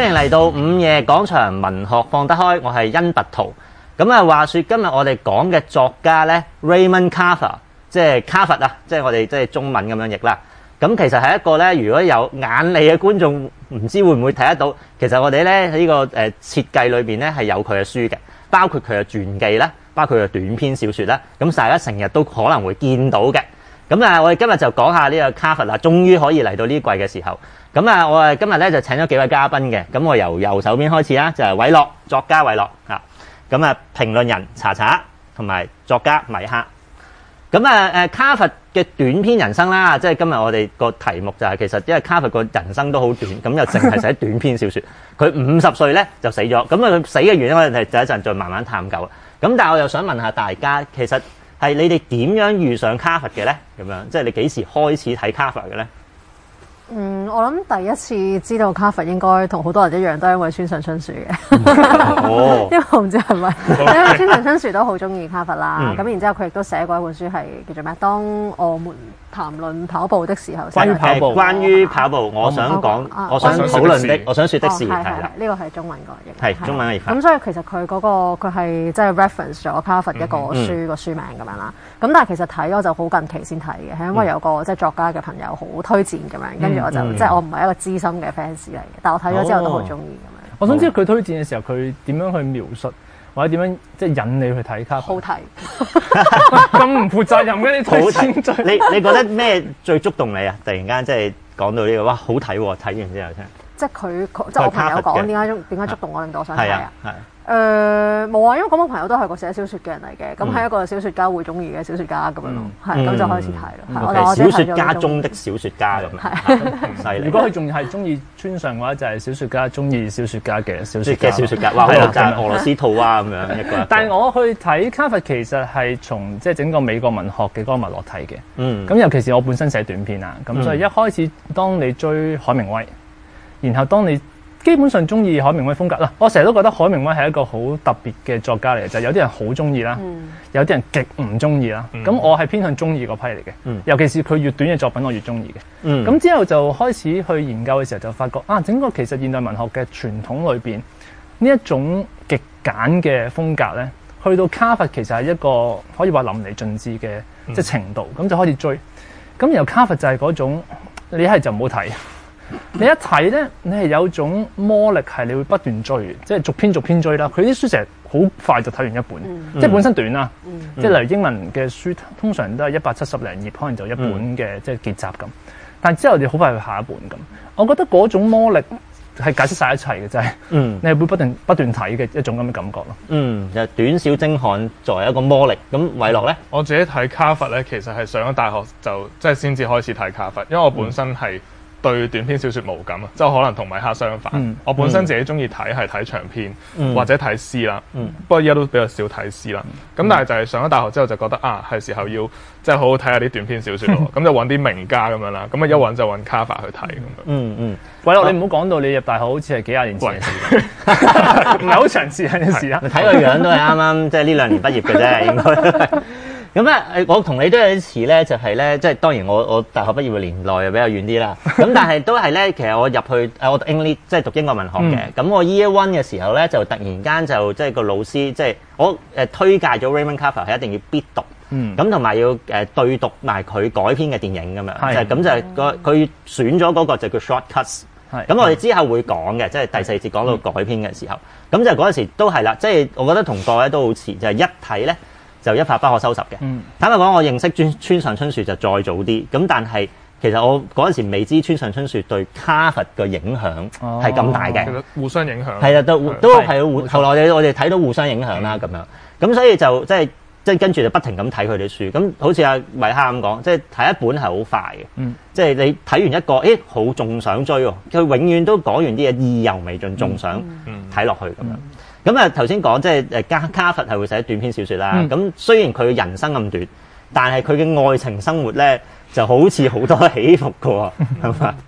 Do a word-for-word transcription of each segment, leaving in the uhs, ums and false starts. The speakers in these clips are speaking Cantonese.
歡迎嚟到午夜廣場文學放得開，我係殷拔圖。咁啊，話說今日我哋講嘅作家咧 Raymond Carver， 即係卡佛啊，即係我哋即係中文咁樣譯啦。咁其實係一個咧，如果有眼利嘅觀眾，唔知會唔會睇得到？其實我哋咧喺呢個誒設計裏邊咧係有佢嘅書嘅，包括佢嘅傳記啦，包括佢嘅短篇小説啦。咁大家成日都可能會見到嘅。咁啊，我哋今日就講下呢個卡佛啦，終於可以嚟到呢季嘅時候。咁啊，我哋今日咧就請咗幾位嘉賓嘅。咁我由右手邊開始啦，就係韋樂作家韋樂啊。咁啊，評論人查查同埋作家米哈。咁啊誒卡佛嘅短篇人生啦，即係今日我哋個題目就係、是、其實因為卡佛個人生都好短，咁又淨係寫短篇小説。佢五十歲咧就死咗，咁啊佢死嘅原因我哋第一陣再慢慢探究。咁但係我又想問下大家，其實係你哋點樣遇上卡佛嘅咧？咁樣即係你幾時開始睇卡佛嘅咧？ 嗯，我諗第一次知道卡佛應該同好多人一樣，都係因為村上春樹嘅。 哦， 因為我唔知係咪，因為村上春樹都好中意卡佛啦。咁、嗯、然之後佢亦都寫過一本書係叫做咩？當我們談論跑步的時候， 關於跑步，關於跑步，我想講，我想討論的，我想說的事係啦。 呢個係中文個譯， 係中文嘅譯法。 咁所以其實佢嗰、那個佢係即係 reference 咗卡佛一個書個、嗯、書名咁樣啦。咁但係其實睇我就好近期先睇嘅，係因為有個即係作家嘅朋友好推薦咁樣，跟住我就、嗯、即係我唔係一個資深嘅 fans 嚟嘅，但我睇咗之後都好中意咁樣。 我想知道佢推薦嘅時候，佢點樣去描述？或者點樣即係引你去睇卡佛？ 好睇， 咁唔負責任嘅你推薦最你你覺得咩最觸動你啊？突然間即係講到呢個，哇，好睇喎！睇完之後聽， 即係佢即係我朋友講點解點解觸動我，令到我想睇啊？ 係誒冇啊，因為咁我朋友都係個寫小説嘅人嚟嘅，咁係、嗯、一個小説家會中意嘅小説家咁樣咯，係咁、嗯、就開始睇咯。 嗯、我小説家中的小説家咁樣，犀利。 如果佢仲係中意村上嘅話，就係、是、小説家中意小説家嘅小説嘅小説家。哇，好就係俄羅斯套娃咁樣一個，一個。 但係我去睇卡佛其實係從即係整個美國文學嘅嗰個脈絡睇嘅。嗯。咁尤其是我本身寫短篇啊，咁、嗯、所以一開始當你追海明威，然後當你基本上中意海明威風格啦，我成日都覺得海明威係一個好特別嘅作家嚟嘅，就係、是、有啲人好中意啦，嗯、有啲人極唔中意啦。咁、嗯、我係偏向中意嗰批嚟嘅，嗯、尤其是佢越短嘅作品，我越中意嘅。咁、嗯、之後就開始去研究嘅時候，就發覺啊，整個其實現代文學嘅傳統裏邊呢一種極簡嘅風格咧，去到卡佛其實係一個可以話淋漓盡致嘅即係程度，咁、嗯、就開始追。咁然後卡佛就係嗰種你一係就唔好睇。你一睇咧，你係有種魔力，係你會不斷追，即係逐篇逐篇追啦。佢啲書成日好快就睇完一本，嗯、即係本身短啦。嗯、即係例如英文嘅書，通常都係一百七十零頁，可能就一本嘅、嗯、即係結集咁。但係之後你好快去下一本咁。我覺得嗰種魔力係解釋晒一切嘅，就係、嗯、你係會不斷不斷睇嘅一種咁嘅感覺咯。嗯， 就短小精悍作為一個魔力。咁韋樂咧， 我自己睇卡佛咧，其實係上咗大學就即係先至開始睇卡佛，因為我本身係、嗯。對短篇小説無感啊，即係可能同米哈相反。嗯、我本身自己中意睇係睇長篇、嗯、或者睇詩啦，嗯、不過依家都比較少睇詩啦。咁、嗯、但係就係上咗大學之後就覺得啊，係時候要即係好好睇下啲短篇小説咯。咁就揾啲名家咁樣啦。咁啊一揾就揾卡佛去睇咁樣。 嗯嗯，韋樂、嗯、你唔好講到你入大學好似係幾廿年前嘅事，唔係好長時間嘅事啊。 睇個樣都係啱啱即係呢兩年畢業嘅啫，應該。咁咧，我同你都有啲似咧，就係、是、咧，即係當然我我大學畢業嘅年代又比較遠啲啦。咁但係都係咧，其實我入去誒我讀 English 即係讀英國文學嘅。咁、嗯、我 Year One 嘅時候咧，就突然間就即係個老師即係我誒推介咗 Raymond Carver 係一定要必讀。咁同埋要誒、呃、對讀埋佢改編嘅電影咁樣。就咁就係個佢選咗嗰個就叫 Short Cuts。咁我哋之後會講嘅，即係第四節講到改編嘅時候。咁就嗰陣時都係啦，即係我覺得同各位都好似，就係、是、一睇咧。就一發不可收拾嘅。嗯、坦白講，我認識村村上春樹就再早啲。咁但係其實我嗰陣時未知村上春樹對卡佛嘅影響係咁大嘅。 其實互相影響。 係啊，都都係互。後來我哋我哋睇到互相影響啦，咁、嗯、樣。咁所以就即係即係跟住就不停咁睇佢哋書。咁好似阿米哈咁講，即係睇一本係好快嘅。嗯、即係你睇完一個，誒好仲想追喎。佢永遠都講完啲嘢意猶未盡，仲想睇落去咁樣。嗯嗯咁啊，頭先講即係誒卡卡佛係會寫短篇小説啦。咁、嗯、雖然佢嘅人生咁短，但係佢嘅愛情生活咧就好似好多起伏㗎喎，係嘛？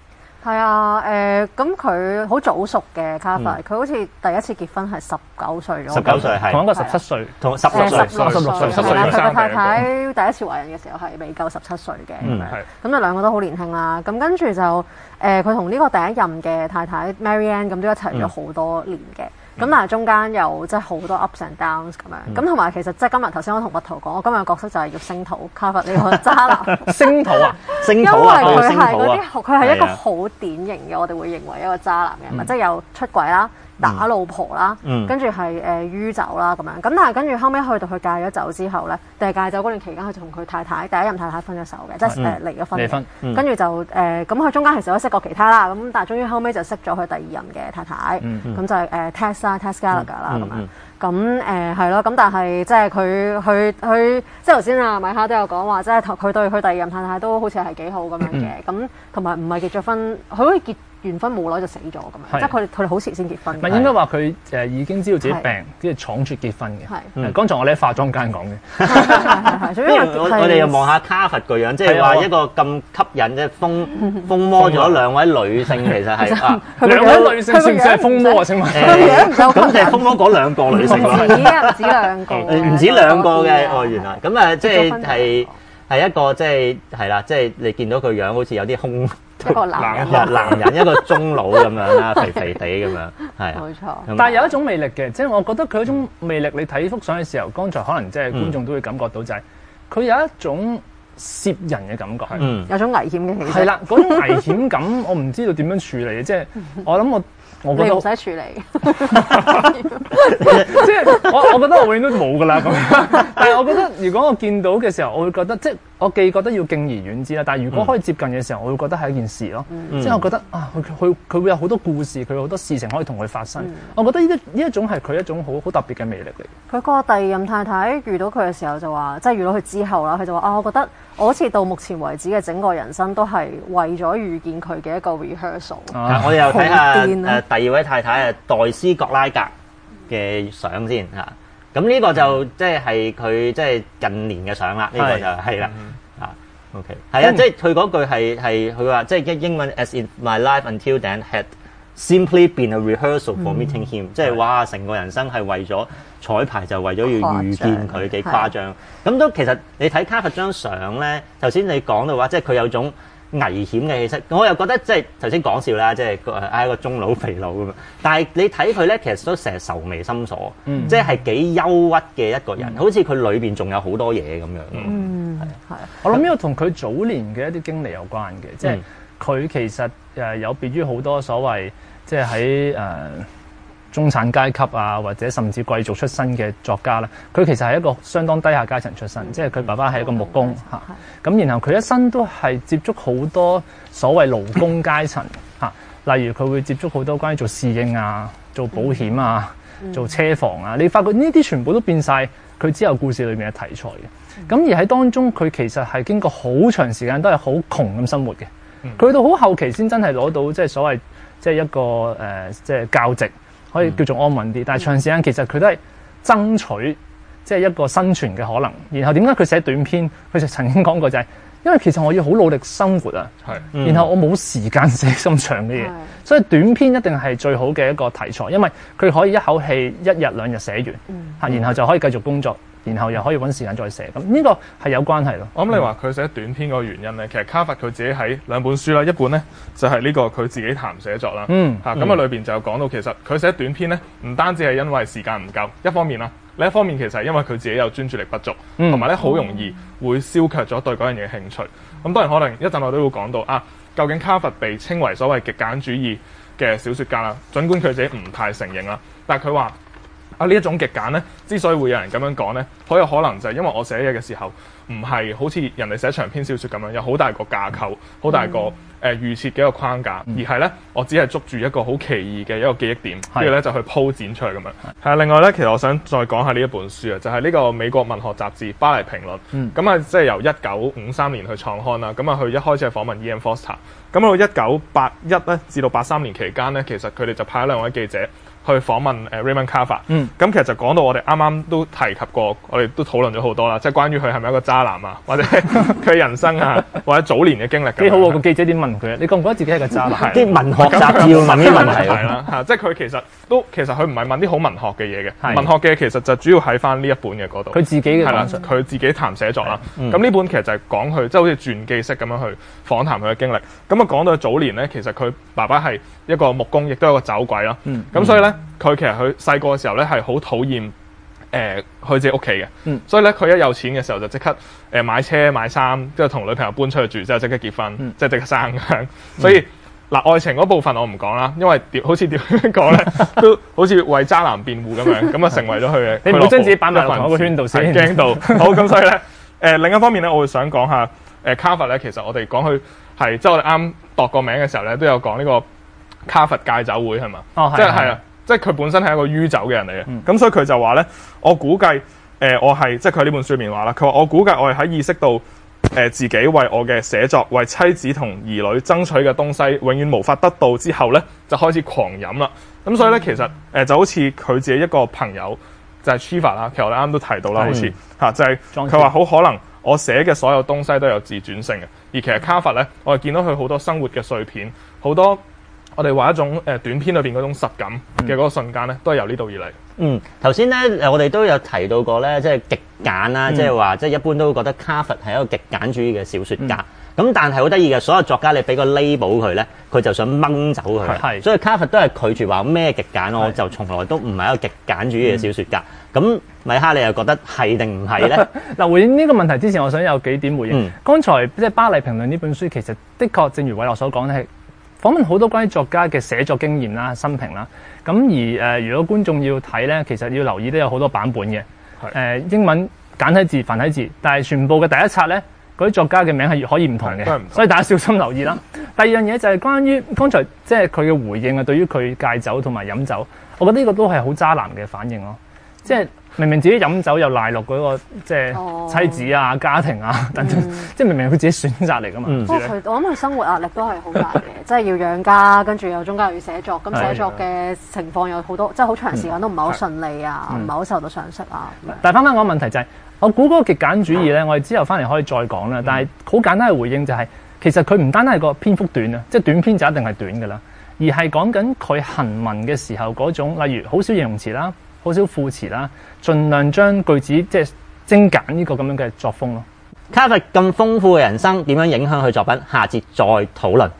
係啊，誒咁佢好早熟嘅卡佛，佢好似第一次結婚係十九歲咗。 十九歲係同一個十七歲， 同十六歲， 十六歲， 十係啦。佢個太歲太第一次懷孕嘅時候係未夠十七歲嘅咁樣，咁就兩個都好年輕啦。咁跟住就誒，佢同呢個第一任嘅太太 Marianne 咁都一齊咗好多年嘅。咁、嗯、但係中間有即係好多 ups and downs 咁樣，咁同埋其實即係今日頭先我同蜜桃講，我今日嘅角色就係要星土卡佛呢個渣男。 星土啊， 星土啊， 因為佢係嗰啲， 啲，佢係一個好典型嘅，我哋會認為一個渣男嘅人物，即係有出軌啦、打老婆啦，跟住係誒酗酒啦咁樣。咁但係跟住後尾去到佢戒咗酒之後咧，定係戒酒嗰段期間，佢就同佢太太第一任太太分咗手嘅，即係誒離咗婚。離婚。跟住就誒咁，佢中間其實都識過其他啦，咁但係終於後尾就識咗佢第二任嘅太太，咁就係誒 Tess 啦 ，Tess Gallagher 啦咁樣。咁誒係咯，咁但係即係佢佢佢即係頭先啊米哈都有講話，即係佢對佢第二任太太都好似係幾好咁樣嘅，咁同埋唔係結咗婚，佢好似結完婚冇耐就死咗咁樣，即係佢哋佢哋好遲先結婚。 唔係應該話佢誒已經知道自己病，跟住闖出結婚嘅。係，剛才我哋喺化妝間講嘅。 係係係，因為我我哋又望下卡佛個樣，即係話一個咁吸引嘅風風魔咗兩位女性，其實係啊兩位女性算唔算係風魔啊？請問誒咁就係風魔嗰兩個女性。 唔止啊，唔止兩個， 唔止兩個嘅哦，原來咁啊，即係係係一個即係係啦，即係你見到佢樣好似有啲兇。 一個男人， 男人一個中佬咁樣啦，肥肥地咁樣，係冇錯。 但係有一種魅力嘅，即係我覺得佢嗰種魅力，你睇幅相嘅時候，剛才可能即係觀眾都會感覺到就係佢有一種攝人嘅感覺， 嗯， 有種危險嘅氣質。 係啦，嗰種危險感，我唔知道點樣處理嘅，即係我諗我。我覺得你唔使處理， 即係我我覺得我永遠都冇㗎啦咁。但係我覺得如果我見到嘅時候，我會覺得即係我既覺得要敬而遠之啦。但係如果可以接近嘅時候，我會覺得係一件事咯。嗯、即係我覺得啊，佢佢佢會有好多故事，佢有好多事情可以同佢發生。嗯、我覺得呢一呢一種係佢一種好好特別嘅魅力嚟。 佢個第二任太太遇到佢嘅時候就話，即係遇到佢之後啦，佢就話啊，我覺得我好似到目前為止嘅整個人生都係為咗遇見佢嘅一個 rehearsal。 啊、我哋又睇下誒第二位太太啊，黛斯葛拉格嘅相先嚇。咁呢個就即係係佢即係近年嘅相啦。呢、呢個就係啦。啊 ，OK， 係啊，即係佢嗰句係係佢話，即係英英文 as in my life until then had simply been a rehearsal for meeting him，嗯、即係哇，成個人生係為咗彩排，就為咗要遇見佢，幾誇張。咁都其實你睇卡佛張相咧，頭先你講到話，即係佢有種危險嘅氣息，我又覺得即係頭先講笑啦，即係誒一個中佬肥佬咁樣。但係你睇佢咧，其實都成日愁眉深鎖，嗯、即係幾憂鬱嘅一個人，嗯、好似佢裏邊仲有好多嘢咁樣。 嗯，係係。我諗呢個同佢早年嘅一啲經歷有關嘅，即係佢其實誒有別於好多所謂即係喺誒中產階級啊，或者甚至貴族出身嘅作家咧，佢其實係一個相當低下階層出身，嗯、即係佢爸爸係一個木工嚇，咁、嗯、然後佢一生都係接觸好多所謂勞工階層嚇，例如佢會接觸好多關於做侍應啊、做保險啊、嗯、做車房啊，你發覺呢啲全部都變晒佢之後故事裏面嘅題材嘅，咁、嗯、而喺當中佢其實係經過好長時間都係好窮咁生活嘅，佢、嗯、到好後期先真係攞到即係所謂即係一個誒、呃、即係教職。可以叫做安穩啲，但係長時間其實佢都係爭取即係一個生存嘅可能。然後點解佢寫短篇？佢就曾經講過就係、是，因為其實我要好努力生活啊，嗯、然後我冇時間寫咁長嘅嘢，嗯、所以短篇一定係最好嘅一個題材，因為佢可以一口氣一日兩日寫完，嗯、然後就可以繼續工作。然後又可以揾時間再寫，咁呢個係有關係咯。 我諗你話佢寫短篇嗰個原因咧，其實卡佛佢自己喺兩本書啦，一本咧就係、是、呢個佢自己談寫作啦， 嗯， 嚇咁啊裏邊就有講到其實佢寫短篇咧，唔單止係因為時間唔夠，一方面啦，另一方面其實係因為佢自己有專注力不足，同埋咧好容易會消卻咗對嗰樣嘢興趣。咁當然可能一陣我都會講到啊，究竟卡佛被稱為所謂極簡主義嘅小説家啦，儘管佢自己唔太承認啦，但係佢話。啊！呢一種極簡咧，之所以會有人咁樣講咧，好有可能就係因為我寫嘢嘅時候，唔係好似人哋寫長篇小説咁樣，有好大個架構，好大個誒、呃、預設嘅一個框架，嗯、而係咧，我只係捉住一個好奇異嘅一個記憶點，跟住咧就去鋪展出嚟咁樣。係啊，另外咧，其實我想再講下呢一本書啊，就係、是、呢個美國文學雜誌《巴黎評論》。咁啊、嗯，即係由一九五三年去創刊啦。咁啊，佢一開始係訪問 E. M. Forster。咁到一九八一咧至到八三年期間咧，其實佢哋就派咗兩位記者。 去訪問誒 Raymond Carver。 嗯。 咁其實就講到我哋啱啱都提及過，我哋都討論咗好多啦，即係關於佢係咪一個渣男啊，或者佢人生啊，或者早年嘅經歷。 幾好喎！個記者點問佢啊？你覺唔覺得自己係個渣男？ 啲文學雜誌要問呢啲問題係啦，嚇！即係佢其實都其實佢唔係問啲好文學嘅嘢嘅，文學嘅其實就主要喺翻呢一本嘅嗰度。 佢自己嘅係啦，佢自己談寫作啦。咁呢本其實就係講佢即係好似傳記式咁樣去訪談佢嘅經歷。咁啊講到早年咧，其實佢爸爸係一個木工，亦都係一個酒鬼啦。咁、嗯、所以咧，佢其實佢細個嘅時候咧係好討厭誒佢自己屋企嘅。嗯、所以咧，佢一有錢嘅時候就即刻誒買車買衫，之後同女朋友搬出去住，之後即刻結婚，即係即刻生咁。所以嗱、呃，愛情嗰部分我唔講啦，因為好似點講咧，都好似為渣男辯護咁樣，咁啊成為咗佢嘅。 你唔好將自己擺埋同一個圈度先， 驚到。好咁，所以咧誒、呃、另一方面咧，我會想講下誒 Carver 咧，其實我哋講佢係即係我哋啱度個名嘅時候咧，都有講呢個卡佛戒酒會係嘛？哦，即係係啊，即係佢本身係一個酗酒嘅人嚟嘅。咁、嗯、所以佢就話咧，我估計誒、呃、我係即係佢呢本書入面話啦，佢話我估計我係喺意識到。誒、呃、自己為我嘅寫作、為妻子同兒女爭取嘅東西，永遠無法得到之後咧，就開始狂飲啦。咁所以咧，其實誒、呃、就好似佢自己一個朋友就係 Cheever 啦，其實我哋啱啱都提到啦，好似嚇就係佢話好可能我寫嘅所有東西都有自轉性嘅，而其實卡佛咧，我哋見到佢好多生活嘅碎片，好多我哋話一種誒、呃、短篇裏邊嗰種實感嘅嗰個瞬間咧，都係由呢度而嚟。 嗯，頭先咧誒，我哋都有提到過咧，即係極簡啦，即係話即係一般都會覺得卡佛係一個極簡主義嘅小説家。咁、嗯、但係好得意嘅，所有作家你俾個 label 佢咧，佢就想掹走佢。係，所以卡佛都係拒絕話咩極簡，我就從來都唔係一個極簡主義嘅小説家。咁、嗯、米哈，你又覺得係定唔係咧？ 嗱，回應呢個問題之前，我想有幾點回應。嗯、剛才即係巴黎評論呢本書，其實的確正如偉樂所講咧，係訪問好多關於作家嘅寫作經驗啦、生平啦。咁而誒、呃，如果觀眾要睇咧，其實要留意都有好多版本嘅。誒、呃、英文簡體字、繁體字，但係全部嘅第一冊咧，嗰啲作家嘅名係可以唔同嘅，所以大家小心留意啦。第二樣嘢就係關於剛才即係佢嘅回應啊，對於佢戒酒同埋飲酒，我覺得呢個都係好渣男嘅反應咯。即係明明自己飲酒又賴落嗰個即係妻子啊、家庭啊等等，嗯、即係明明係佢自己選擇嚟噶嘛。 不過佢我諗佢生活壓力都係好大嘅，即係要養家，跟住又中間又要寫作，咁寫作嘅情況有好多，即係好長時間都唔係好順利啊，唔係好受到賞識啊。 嗯、但係翻返個問題就係、是，我估嗰個極簡主義咧，我哋之後翻嚟可以再講啦。但係好簡單嘅回應就係、是，其實佢唔單單係個篇幅短啊，即係短篇就一定係短㗎啦，而係講緊佢行文嘅時候嗰種，例如好少形容詞啦。好少副詞啦，盡量將句子即係精簡呢個咁樣嘅作風咯。 卡佛咁豐富嘅人生點樣影響佢作品？下節再討論。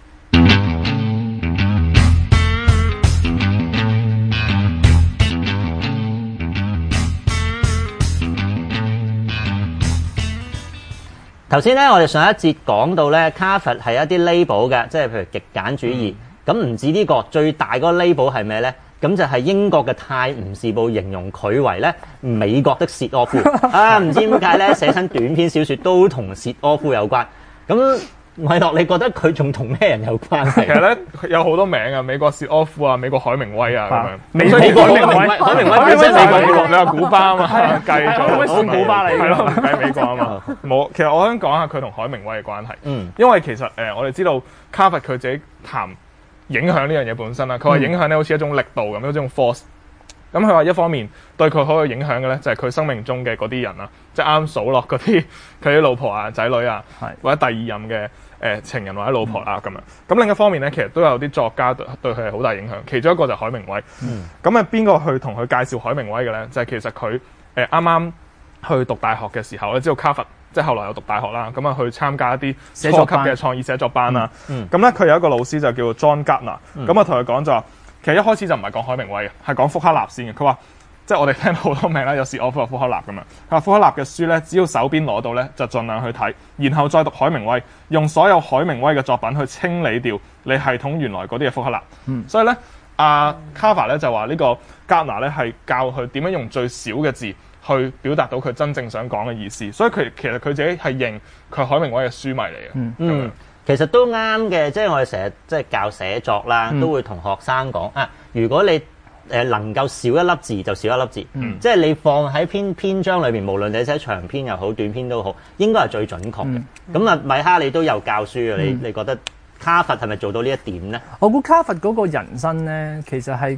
頭先咧，我哋上一節講到咧，卡佛係一啲 label 嘅，即係譬如極簡主義。咁唔、嗯、止呢、呢個，最大嗰個 label 係咩咧？咁就係英國嘅《泰晤士報》形容佢為咧美國的薛柯夫啊！唔知點解咧寫親短篇小説都同薛柯夫有關。咁偉樂，你覺得佢仲同咩人有關係？ 其實咧有好多名啊，美國薛柯夫啊，美國海明威啊咁樣。 美國海明威， 海明威本身美國， 你話古巴啊嘛，計咗好古巴嚟， 係咯，唔計美國啊嘛。冇，其實我想講下佢同海明威嘅關係。嗯，因為其實誒、呃，我哋知道卡佛佢自己談影響呢樣嘢本身啦，佢話影響咧好似一種力度咁，一種 force。咁佢話一方面對佢好有影響嘅咧，就係佢生命中嘅嗰啲人啦，即係啱數落嗰啲佢啲老婆啊、仔女啊，是或者第二任嘅誒、呃、情人或者老婆啊咁、嗯、樣。咁另一方面咧，其實都有啲作家對對佢係好大影響。其中一個就係海明威。咁啊邊個去同佢介紹海明威嘅咧？就係、是、其實佢誒啱啱去讀大學嘅時候咧，知道卡佛。即係後來有讀大學啦，咁啊去參加一啲初級嘅創意寫作班啦。咁咧佢有一個老師就叫做 John Gardner，咁啊同佢講就話，其實一開始就唔係講海明威嘅，係講福克納先嘅。佢話即係我哋聽到好多名啦，有薛柯夫、有福克納咁樣。佢話福克納嘅書咧，只要手邊攞到咧，就盡量去睇，然後再讀海明威，用所有海明威嘅作品去清理掉你系統原來嗰啲嘅福克納。嗯、所以咧，阿 Carver 咧就話呢個 Gardner 咧係教佢點樣用最少嘅字去表達到佢真正想講嘅意思，所以佢其實佢自己係認佢係海明威嘅書迷嚟嘅。嗯， 咁樣其實都啱嘅，即係我哋成日即係教寫作啦，嗯、都會同學生講啊，如果你誒能夠少一粒字就少一粒字，嗯、即係你放喺篇篇章裏邊，無論你寫長篇又好短篇都好，應該係最準確嘅。咁啊、嗯，米哈你都有教書嘅，你、嗯、你覺得卡佛係咪做到呢一點咧？ 我估卡佛嗰個人生咧，其實係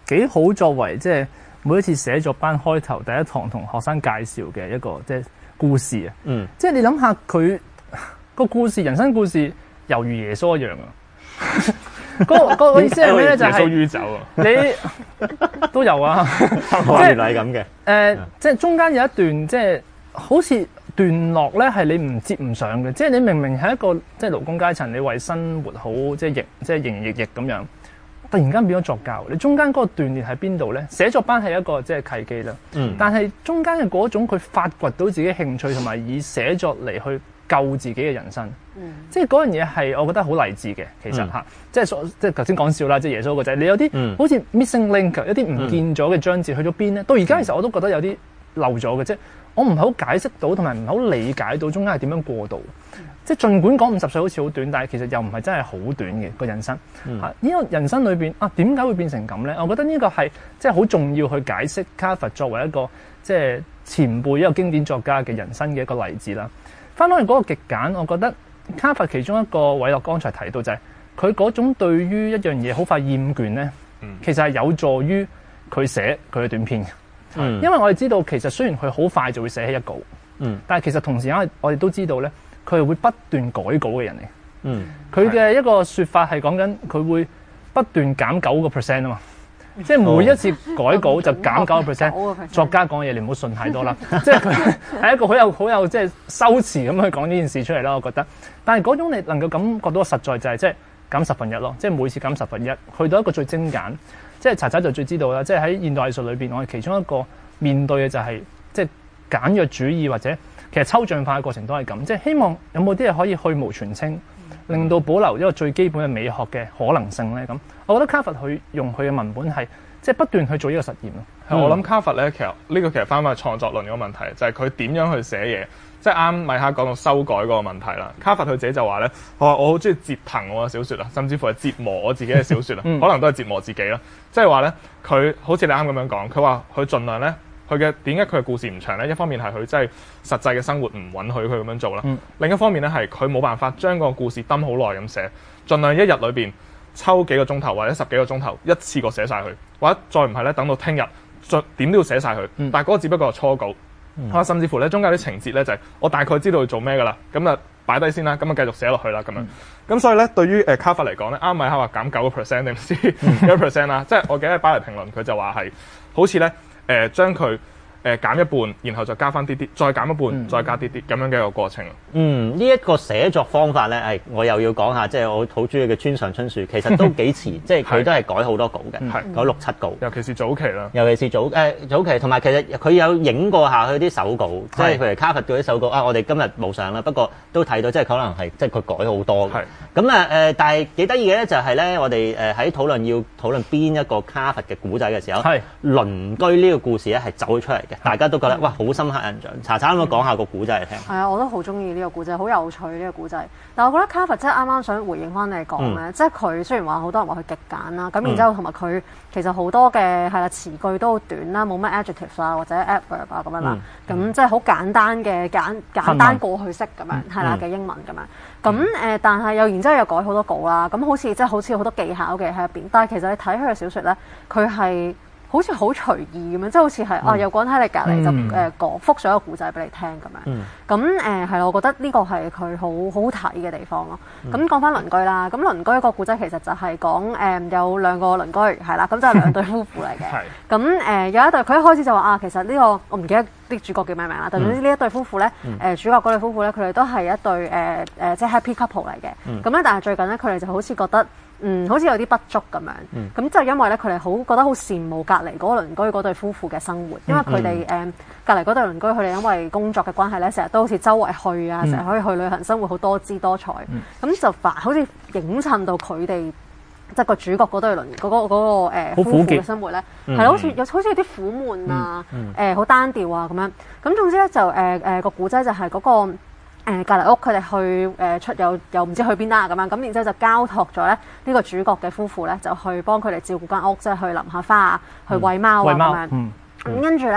幾好作為即係每一次寫作班開頭第一堂同學生介紹嘅一個即係故事啊。嗯，即係你諗下佢個故事，人生故事猶如耶穌一樣啊。嗰個個意思係咩咧？就係耶穌酗酒啊！ 你都有啊， 原來係咁嘅。 誒，即係中間有一段即係好似段落咧，係你唔接唔上嘅。即係你明明係一個即係勞工階層，你為生活好即係亦即係營營役役咁樣，突然間變咗作家。你中間嗰個斷裂喺邊度咧？寫作班係一個即係契機啦。嗯。但係中間嘅嗰種佢發掘到自己興趣，同埋以寫作嚟去救自己嘅人生。嗯、即係嗰樣嘢係我覺得好勵志嘅，其實嚇、嗯，即係即係頭先講笑啦，即係耶穌個仔，你有啲、嗯、好似 missing link，有啲唔見咗嘅章節去咗邊咧？到而家其實我都覺得有啲漏咗嘅，即係我唔係好解釋到，同埋唔係好理解到中間係點樣過渡。嗯、即係儘管講五十歲好似好短，但係其實又唔係真係好短嘅個人生嚇。呢、嗯啊呢個人生裏邊啊，點解會變成咁咧？我覺得呢個係即係好重要去解釋卡佛作為一個即係前輩一個經典作家嘅人生嘅一個例子啦。翻返去嗰個極簡，我覺得。卡佛其中一個偉樂剛才提到就係佢嗰種對於一樣嘢好快厭倦咧，嗯、其實係有助於佢寫佢嘅短篇嘅。嗯、因為我哋知道其實雖然佢好快就會寫起一稿，嗯、但係其實同時間我哋都知道咧，佢係會不斷改稿嘅人嚟。佢嘅、嗯、一個說法係講緊佢會不斷減九個 percent 啊嘛。即係每一次改稿就減九個 percent， 作家講嘢你唔好信太多啦。即係佢係一個好有好有即係修辭咁去講呢件事出嚟啦。我覺得，但係嗰種你能夠感覺到實在就係即係減十分一咯。即係每次減十分一，去到一個最精簡。即係查查就最知道啦。即係喺現代藝術裏邊，我哋其中一個面對嘅就係即係簡約主義或者其實抽象化嘅過程都係咁。即係希望有冇啲嘢可以去蕪存菁。令到保留一個最基本嘅美學嘅可能性咧，咁我覺得卡佛佢用佢嘅文本係即係不斷去做呢個實驗咯。 嗯、我諗卡佛咧，其實呢、呢個其實翻返去創作論嗰個問題，就係佢點樣去寫嘢。即係啱米哈講到修改嗰個問題啦。卡佛佢自己就話咧，我話我好中意折騰我嘅小説啊，甚至乎係折磨我自己嘅小説啊，嗯、可能都係折磨自己啦。即係話咧，佢好似你啱咁樣講，佢話佢盡量咧。佢嘅點解佢嘅故事唔長咧？一方面係佢真係實際嘅生活唔允許佢咁樣做啦。嗯、另一方面咧係佢冇辦法將個故事蹲好耐咁寫，盡量一日裏邊抽幾個鐘頭或者十幾個鐘頭一次過寫晒佢，或者再唔係咧等到聽日再點都要寫晒佢。嗯、但係嗰個只不過係初稿，嗯、甚至乎咧中間啲情節咧就係、是、我大概知道要做咩㗎啦，咁啊擺低先啦，咁啊繼續寫落去啦咁樣。咁、嗯、所以咧對於誒卡佛嚟講咧，啱米哈話減九個 percent 定唔知幾多 percent 啦，即係我記得喺巴黎評論佢就話係好似咧。誒、呃、將佢誒、呃、減一半，然後就加翻啲啲，再減一半，嗯、再加啲啲咁樣嘅一個過程。 嗯，呢、這、一個寫作方法咧，係我又要講下，即、就、係、是、我好中意嘅村上春樹，其實都幾遲，即係佢都係改好多稿嘅，嗯、改六七稿。 尤其是早期啦， 尤其是早誒、呃、早期，同埋其實佢有影過下佢啲手稿，即係譬如卡佛嗰啲手稿啊，我哋今日冇上啦，不過都睇到，即係可能係即係佢改好多嘅。咁啊誒，但係幾得意嘅咧，就係咧，我哋誒喺討論要討論邊一個卡佛嘅古仔嘅時候，係鄰居呢個故事咧係走咗出嚟嘅，大家都覺得哇好深刻印象。查查可唔可以講下個古仔嚟聽？係啊， 我都好中意呢個古仔，好有趣呢個古仔。但係我覺得卡佛即係啱啱想回應翻你講咧，嗯、即係佢雖然話好多人話佢極簡啦，咁然之後同埋佢其實好多嘅係啦詞句都好短啦，冇乜 adjective 啊或者 adverb 啊咁樣啦，咁、嗯、即係好簡單嘅簡簡單過去式咁樣係啦嘅英文咁樣。咁誒、呃，但係又然之後又改好多稿啦，咁好似即係好似好多技巧嘅喺入邊。但係其實你睇佢嘅小説咧，佢係好似好隨意咁樣，即係好似係、嗯、啊有個人喺你隔離就誒講覆上一個故仔俾你聽咁樣。咁誒係咯，我覺得呢個係佢好好睇嘅地方咯。咁講翻鄰居啦，咁鄰居個故仔其實就係講誒有兩個鄰居係啦，咁就係兩對夫婦嚟嘅。咁誒、呃、有一對，佢一開始就話啊，其實呢、這個我唔記得啲主角叫咩名啦，但總之呢一對夫婦咧，誒、嗯呃、主角嗰對夫婦咧，佢哋都係一對誒誒、呃呃、即係 happy couple 嚟嘅。咁咧、嗯，但係最近咧，佢哋就好似覺得嗯好似有啲不足咁樣。咁就、嗯、因為咧，佢哋好覺得好羨慕隔離嗰個鄰居嗰對夫婦嘅生活，因為佢哋誒隔離嗰對鄰居，佢哋因為工作嘅關係咧，成日都好似周圍去啊，成日、嗯、可以去旅行，生活好多姿多彩。咁、嗯、就反好似影襯到佢哋。即係個主角嗰對鄰嗰、嗰個嗰、嗰個呃、夫婦嘅生活咧，係咯、嗯，好似有好似有啲苦悶啊，誒好、嗯呃、單調啊咁樣。咁總之咧就誒誒個古仔就係嗰、嗰個誒隔離屋，佢哋去誒、呃、出又又唔知去邊啦咁樣。咁然之後就交託咗咧呢個主角嘅夫婦咧，就去幫佢哋照顧間屋，即係去淋下花啊，去餵貓啊咁樣。咁跟住咧，佢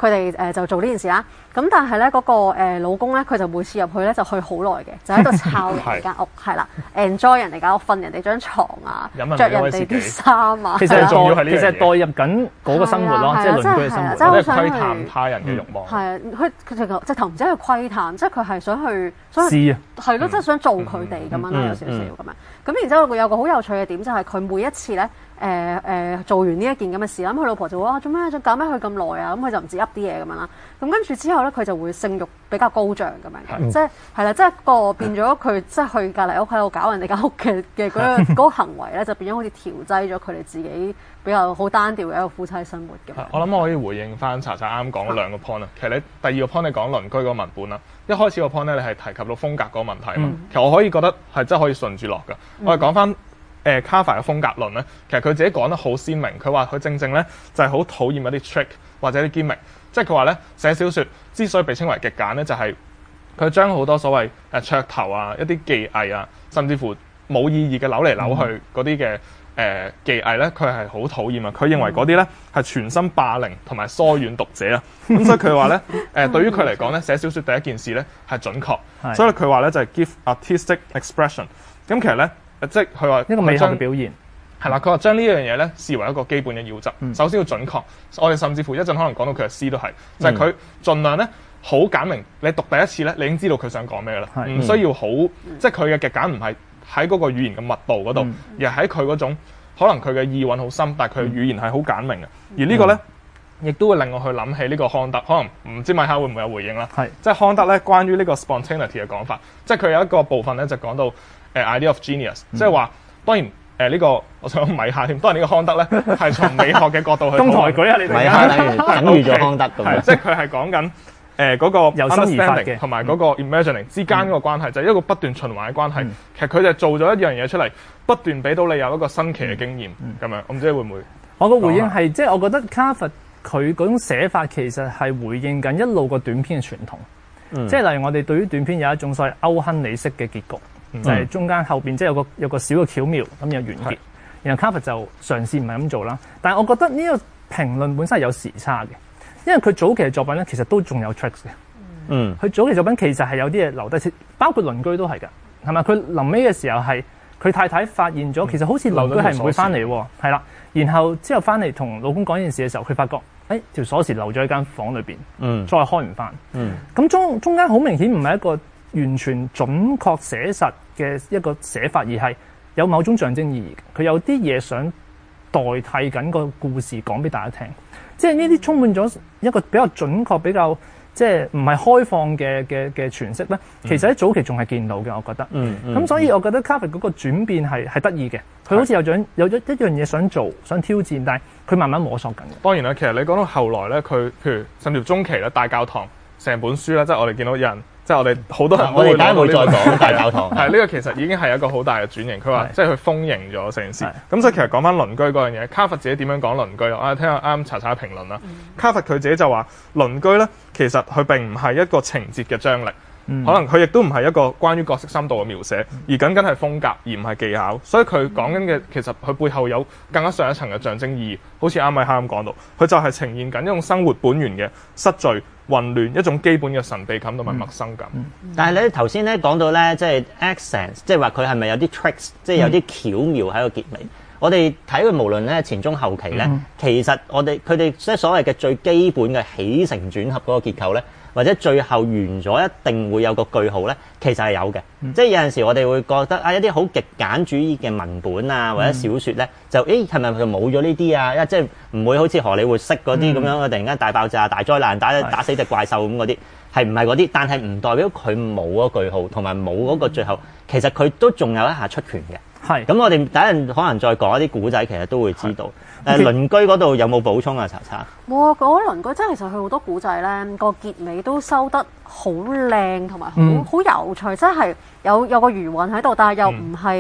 佢哋誒就做呢件事啦。咁但係咧嗰個、呃、老公咧，佢就每次入去咧就去好耐嘅，就喺度抄人哋間屋，係啦，enjoy 人哋間屋，瞓人哋張床啊，着人哋啲衫啊。 其實仲要係其實代入緊嗰個生活咯，即係鄰居嘅生活， 即係窺探他人嘅慾望。 係啊，佢佢直頭直頭唔知去窺探，即係佢係想去想試啊， 係咯，即係想做佢哋咁樣啦，有少少咁樣。咁然之後有個好有趣嘅點就係佢每一次咧。誒、呃、誒、呃、做完呢一件咁嘅事啦，咁佢老婆就話：做咩？仲搞咩？佢咁耐啊！咁佢就唔止噏啲嘢咁樣啦。咁跟住之後咧，佢就會性慾比較高漲咁樣嘅，即係係啦，即係個變咗佢即係去隔離屋喺度搞人哋間屋嘅嘅嗰個嗰個行為咧，就變咗好似調劑咗佢哋自己比較好單調嘅一個夫妻生活咁。 我諗我可以回應翻查查啱講嗰兩個 point 啦。其實你第二個 point 你講鄰居嗰個文本啦，一開始個 point 咧你係提及到風格嗰個問題嘛。嗯、其實我可以覺得係真係可以順住落㗎。嗯、我哋講翻。誒 Carver 嘅風格論咧，其實佢自己講得好鮮明。佢話佢正正咧就係好討厭一啲 trick 或者啲 gimmick，即係佢話咧寫小説之所以被稱為極簡咧，就係佢將好多所謂誒噱頭啊、一啲技藝啊，甚至乎冇意義嘅扭嚟扭去嗰啲嘅誒技藝咧，佢係好討厭啊！佢認為嗰啲咧係全心霸凌同埋疏遠讀者啊。咁所以佢話咧誒，對於佢嚟講咧，寫小説第一件事咧係準確，所以佢話咧就係 give artistic expression。咁其實咧。即係佢話一個美學嘅表現係啦，佢話將呢樣嘢咧視為一個基本嘅要則。嗯、首先要準確，我哋甚至乎一陣可能講到佢嘅詩都係，就係佢盡量咧好簡明。你讀第一次咧，你已經知道佢想講咩啦，唔、嗯、需要好，嗯、即係佢嘅極簡唔係喺嗰個語言嘅密度嗰度，嗯、而係喺佢嗰種可能佢嘅意韻好深，但係佢嘅語言係好簡明嘅。而個呢個咧，亦、嗯、都會令我去諗起呢個康德，可能唔知米哈會唔會有回應啦。係即係康德咧關於呢個 spontaneity 嘅講法，即係佢有一個部分咧就講到。誒、uh, idea of genius，、嗯、即係話當然誒呢、呃這個我想米哈添，當然呢個康德咧係從美學嘅角度去。 中台舉啊，你米哈等於等於咗康德咁樣， 即係佢係講緊誒嗰個 understanding 同埋嗰個 imagining 之間嗰個關係，嗯、就係一個不斷循環嘅關係。嗯、其實佢就做咗一樣嘢出嚟，不斷俾到你有一個新奇嘅經驗咁、嗯嗯、樣。我唔知會唔會？ 我個回應係即係我覺得卡佛佢嗰種寫法其實係回應緊一路個短篇嘅傳統，嗯、即係例如我哋對於短篇有一種所謂歐亨利式嘅結局。就係中間後邊即係有個有個小嘅巧妙咁有完結，是然後卡佛就嘗試唔係咁做啦。但係我覺得呢個評論本身係有時差嘅，因為佢早期嘅作品咧其實都仲有 tricks 嘅。嗯，佢早期作品其實係有啲嘢留低，包括鄰居都係㗎，係咪？佢臨尾嘅時候係佢太太發現咗，其實好似鄰居係唔會翻嚟喎，係啦。然後之後翻嚟同老公講呢件事嘅時候，佢發覺誒條鎖匙留咗喺間房裏邊，嗯，再開唔翻，嗯，咁中中間好明顯唔係一個完全準確寫實嘅一個寫法，而係有某種象徵意義。佢有啲嘢想代替緊個故事講俾大家聽，即係呢啲充滿咗一個比較準確、比較即係唔係開放嘅嘅嘅詮釋咧。其實喺早期仲係見到嘅，我覺得。嗯嗯。咁、嗯、所以我覺得 Carver 嗰個轉變係係得意嘅。佢好似有種有咗一樣嘢想做，想挑戰，但係佢慢慢摸索緊。 當然啦，其實你講到後來咧，佢譬如甚至中期咧，大教堂成本書咧，即係我哋見到有人。即係我哋好多人都會， 我哋等會再講大教堂。 係呢個其實已經係一個好大嘅轉型。佢話即係佢豐盈咗成件事。咁所以其實講翻鄰居嗰樣嘢，卡佛自己點樣講鄰居？我哋聽下啱查查評論啦。嗯、卡佛佢自己就話鄰居咧，其實佢並唔係一個情節嘅張力，嗯、可能佢亦都唔係一個關於角色深度嘅描寫，而僅僅係風格而唔係技巧。所以佢講緊嘅其實佢背後有更加上一層嘅象徵意義。好似啱米哈咁講到，佢就係呈現緊一種生活本源嘅失序。混亂一種基本嘅神秘感同埋陌生感。 嗯嗯、但係你頭先咧講到咧，即係 accents，即係話佢係咪有啲 tricks，即係有啲巧妙喺個結尾。嗯、我哋睇佢無論咧前中後期咧，嗯、其實我哋佢哋即係所謂嘅最基本嘅起承轉合嗰個結構咧，或者最後完咗一定會有個句號咧，其實係有嘅。嗯、即係有陣時我哋會覺得啊，一啲好極簡主義嘅文本啊，或者小説咧，就誒係咪就冇咗呢啲啊？因為即係唔會好似荷里活式嗰啲咁樣，嗯、突然間大爆炸、大災難、打打死隻怪獸咁嗰啲，係唔係嗰啲？但係唔代表佢冇嗰句號，同埋冇嗰個最後，其實佢都仲有一下出拳嘅。係咁，我哋等陣可能再講一啲古仔，其實都會知道。誒鄰居嗰度有冇補充啊？查查冇啊！嗰鄰居真係其實佢好多古仔咧，個結尾都收得好靚，同埋好好有趣，真係有有個餘韻喺度，但係又唔係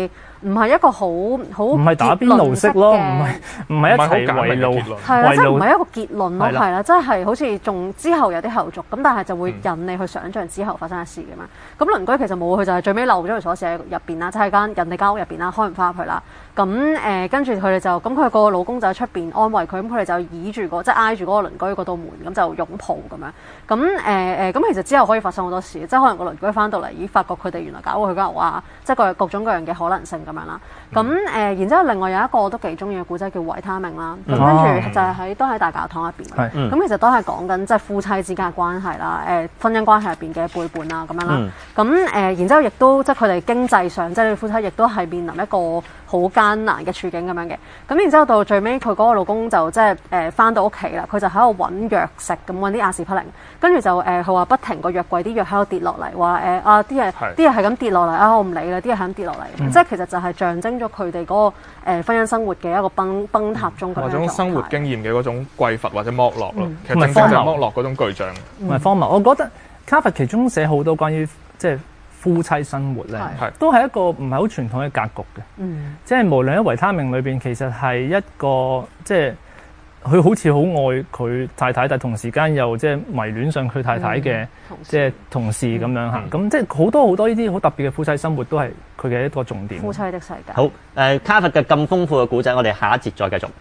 唔係一個好好唔係打邊爐式咯，唔係唔係一齊圍爐， 係啦，即係唔係一個結論咯， 係啦係啦，即係好似仲之後有啲後續，咁但係就會引你去想像之後發生嘅事咁樣。咁鄰居其實冇，佢就係最尾漏咗條鎖匙喺入邊啦，即係間人哋間屋入邊啦，開唔翻入去啦。咁誒跟住佢哋就咁，佢個老公就喺出邊安慰佢，咁佢哋就倚住個即係挨住嗰個鄰居嗰道門，咁就擁抱咁樣。咁誒誒咁其實之後可以發生好多事，即係可能個鄰居翻到嚟，已發覺佢哋原來搞過佢間屋啊，即係各各種各樣嘅可能性咁樣啦。咁誒、呃，然之後另外有一個我都幾中意嘅故仔叫維他命啦。咁跟住就係喺都喺大教堂入邊。咁、嗯、其實都係講緊即係夫妻之間嘅關係啦，誒、呃、婚姻關係入邊嘅背叛啊咁樣啦。咁誒、嗯呃，然之後亦都即係佢哋經濟上，即係夫妻亦都係面臨一個好艱難嘅處境咁樣嘅。咁然之後到最尾，佢嗰個老公就即係誒翻到屋企啦，佢就喺度揾藥食，咁揾啲阿士匹靈，跟住就誒佢話不停個藥櫃啲藥喺度跌落嚟，話誒、呃、啊啲嘢啲嘢係咁跌落嚟啊，我唔理啦，啲嘢係咁跌落嚟，嗯、即係其實就係象徵咗佢哋嗰個誒、呃、婚姻生活嘅一個崩崩塌中嗰種生活經驗嘅嗰種匱乏或者剝落咯，嗯、其實正正就係剝落嗰種巨象。 唔係荒謬，我覺得卡佛其中寫好多關於即係夫妻生活咧，都係一個唔係好傳統嘅格局嘅。嗯，即係無論喺維他命裏邊，其實係一個即係佢好似好愛佢太太，但同時間又即係迷戀上佢太太嘅、嗯、即係同事咁樣嚇。咁、嗯、即係好多好多呢啲好特別嘅夫妻生活都係佢嘅一個重點。 夫妻的世界。 好，誒、呃、卡佛嘅咁豐富嘅故仔，我哋下一節再繼續。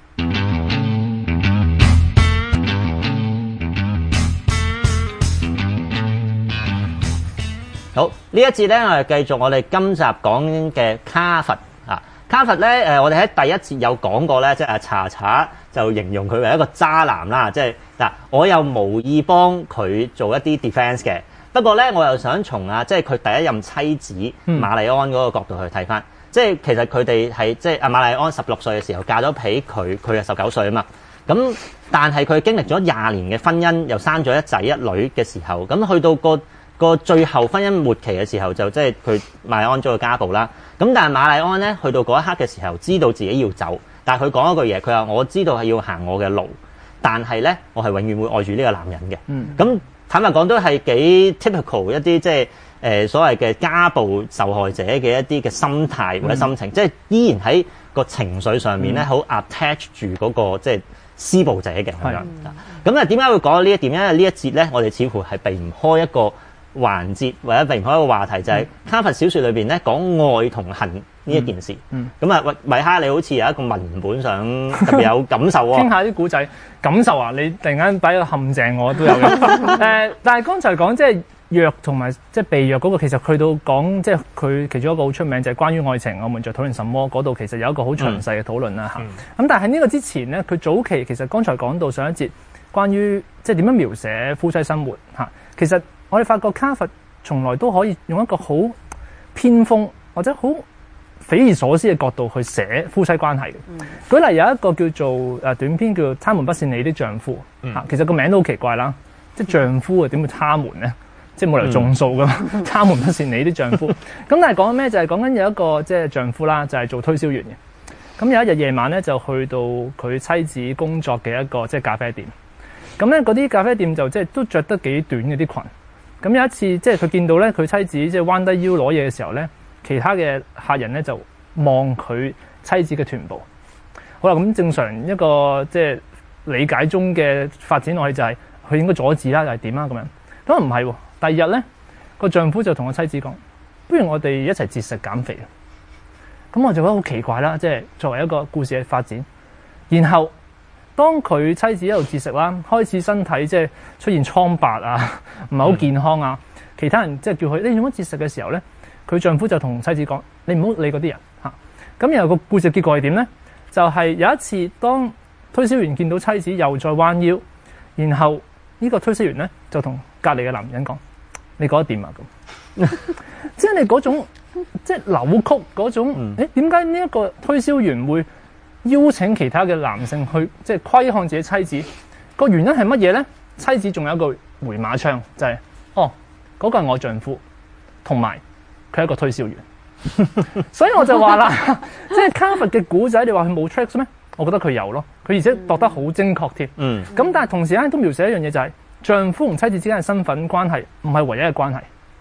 好，呢一節咧，我哋繼續我哋今集講嘅卡佛啊。卡佛咧，誒，我哋喺第一節有講過咧，即係阿查查就形容佢為一個渣男啦。即係嗱，我又無意幫佢做一啲 defense 嘅，不過咧，我又想從啊，即係佢第一任妻子瑪麗安嗰個角度去睇翻。即係其實佢哋係即係阿瑪麗安十六歲嘅時候嫁咗俾佢，佢係十九歲啊嘛。咁但係佢經歷咗廿年嘅婚姻，又生咗一仔一女嘅時候，咁去到個個最後婚姻末期嘅時候，就即係佢瑪麗安遭到家暴啦。咁但係瑪麗安咧，去到嗰一刻嘅時候，知道自己要走，但係佢講一句嘢，佢話我知道係要行我嘅路，但係咧我係永遠會愛住呢個男人嘅。咁、嗯、坦白講都係幾 typical 一啲即係誒、呃、所謂嘅家暴受害者嘅一啲嘅心態或者心情，嗯、即係依然喺個情緒上面咧好 attach 住嗰、那個即係施暴者嘅咁樣。咁啊點解會講到呢一點？因為呢一節咧，我哋似乎係避唔開一個環節或者避唔開一個話題，就係、是、卡佛小説裏邊咧講愛同恨呢一件事。咁啊、嗯，米米哈，你好似有一個文本上特別有感受喎。傾下啲古仔感受啊！你突然間擺個陷阱我都有嘅。誒、呃，但係剛才講即係虐同埋即係被虐嗰個，其實去到講即係佢其中一個好出名就係關於愛情，我們在討論什麼嗰度，其實有一個好詳細嘅討論啦嚇。咁、嗯嗯、但係呢個之前咧，佢早期其實剛才講到上一節關於即係點樣描寫夫妻生活嚇，其實。我哋發覺卡佛從來都可以用一個好偏鋒或者好匪夷所思嘅角度去寫夫妻關係嘅。嗯、舉例有一個叫做誒短篇叫做《他們不是你的丈夫》嚇，嗯、其實個名都好奇怪啦，即係丈夫啊點會他們咧？即係冇理由眾數噶嘛，嗯、他們不是你的丈夫。咁但係講緊咩？就係講緊有一個即係丈夫啦，就係、是、做推銷員嘅。咁有一日夜晚咧，就去到佢妻子工作嘅一個即係咖啡店。咁咧嗰啲咖啡店就即係都着得幾短嘅啲裙。咁有一次，即係佢見到咧，佢妻子即係彎低腰攞嘢嘅時候咧，其他嘅客人咧就望佢妻子嘅臀部。好啦，咁正常一個即係理解中嘅發展落去就係佢應該阻止啦，又係點啊咁樣？咁唔係喎。第二日咧，個丈夫就同個妻子講：不如我哋一齊節食減肥啊！咁我就覺得好奇怪啦，即係作為一個故事嘅發展。然後當佢妻子一路節食啦，開始身體即係出現蒼白啊，唔係好健康啊。嗯、其他人即係叫佢你做乜節食嘅時候咧，佢丈夫就同妻子講：你唔好理嗰啲人嚇。咁、啊、然後個故事結果係點咧？就係、是、有一次，當推銷員見到妻子又再彎腰，然後呢個推銷員咧就同隔離嘅男人講：你覺得點啊？咁即係你嗰種即係扭曲嗰種。誒點解呢一個推銷員會邀請其他嘅男性去即係窺看自己妻子？個原因係乜嘢咧？妻子仲有一個回馬槍，就係、是、哦嗰、那個係我丈夫，同埋佢係一個推銷員。所以我就話啦，即係卡佛嘅古仔，你話佢冇 tricks 咩？我覺得佢有咯，佢而且度得好精確添。嗯，咁但係同時間都描寫一樣嘢，就係丈夫同妻子之間嘅身份關係唔係唯一嘅關係。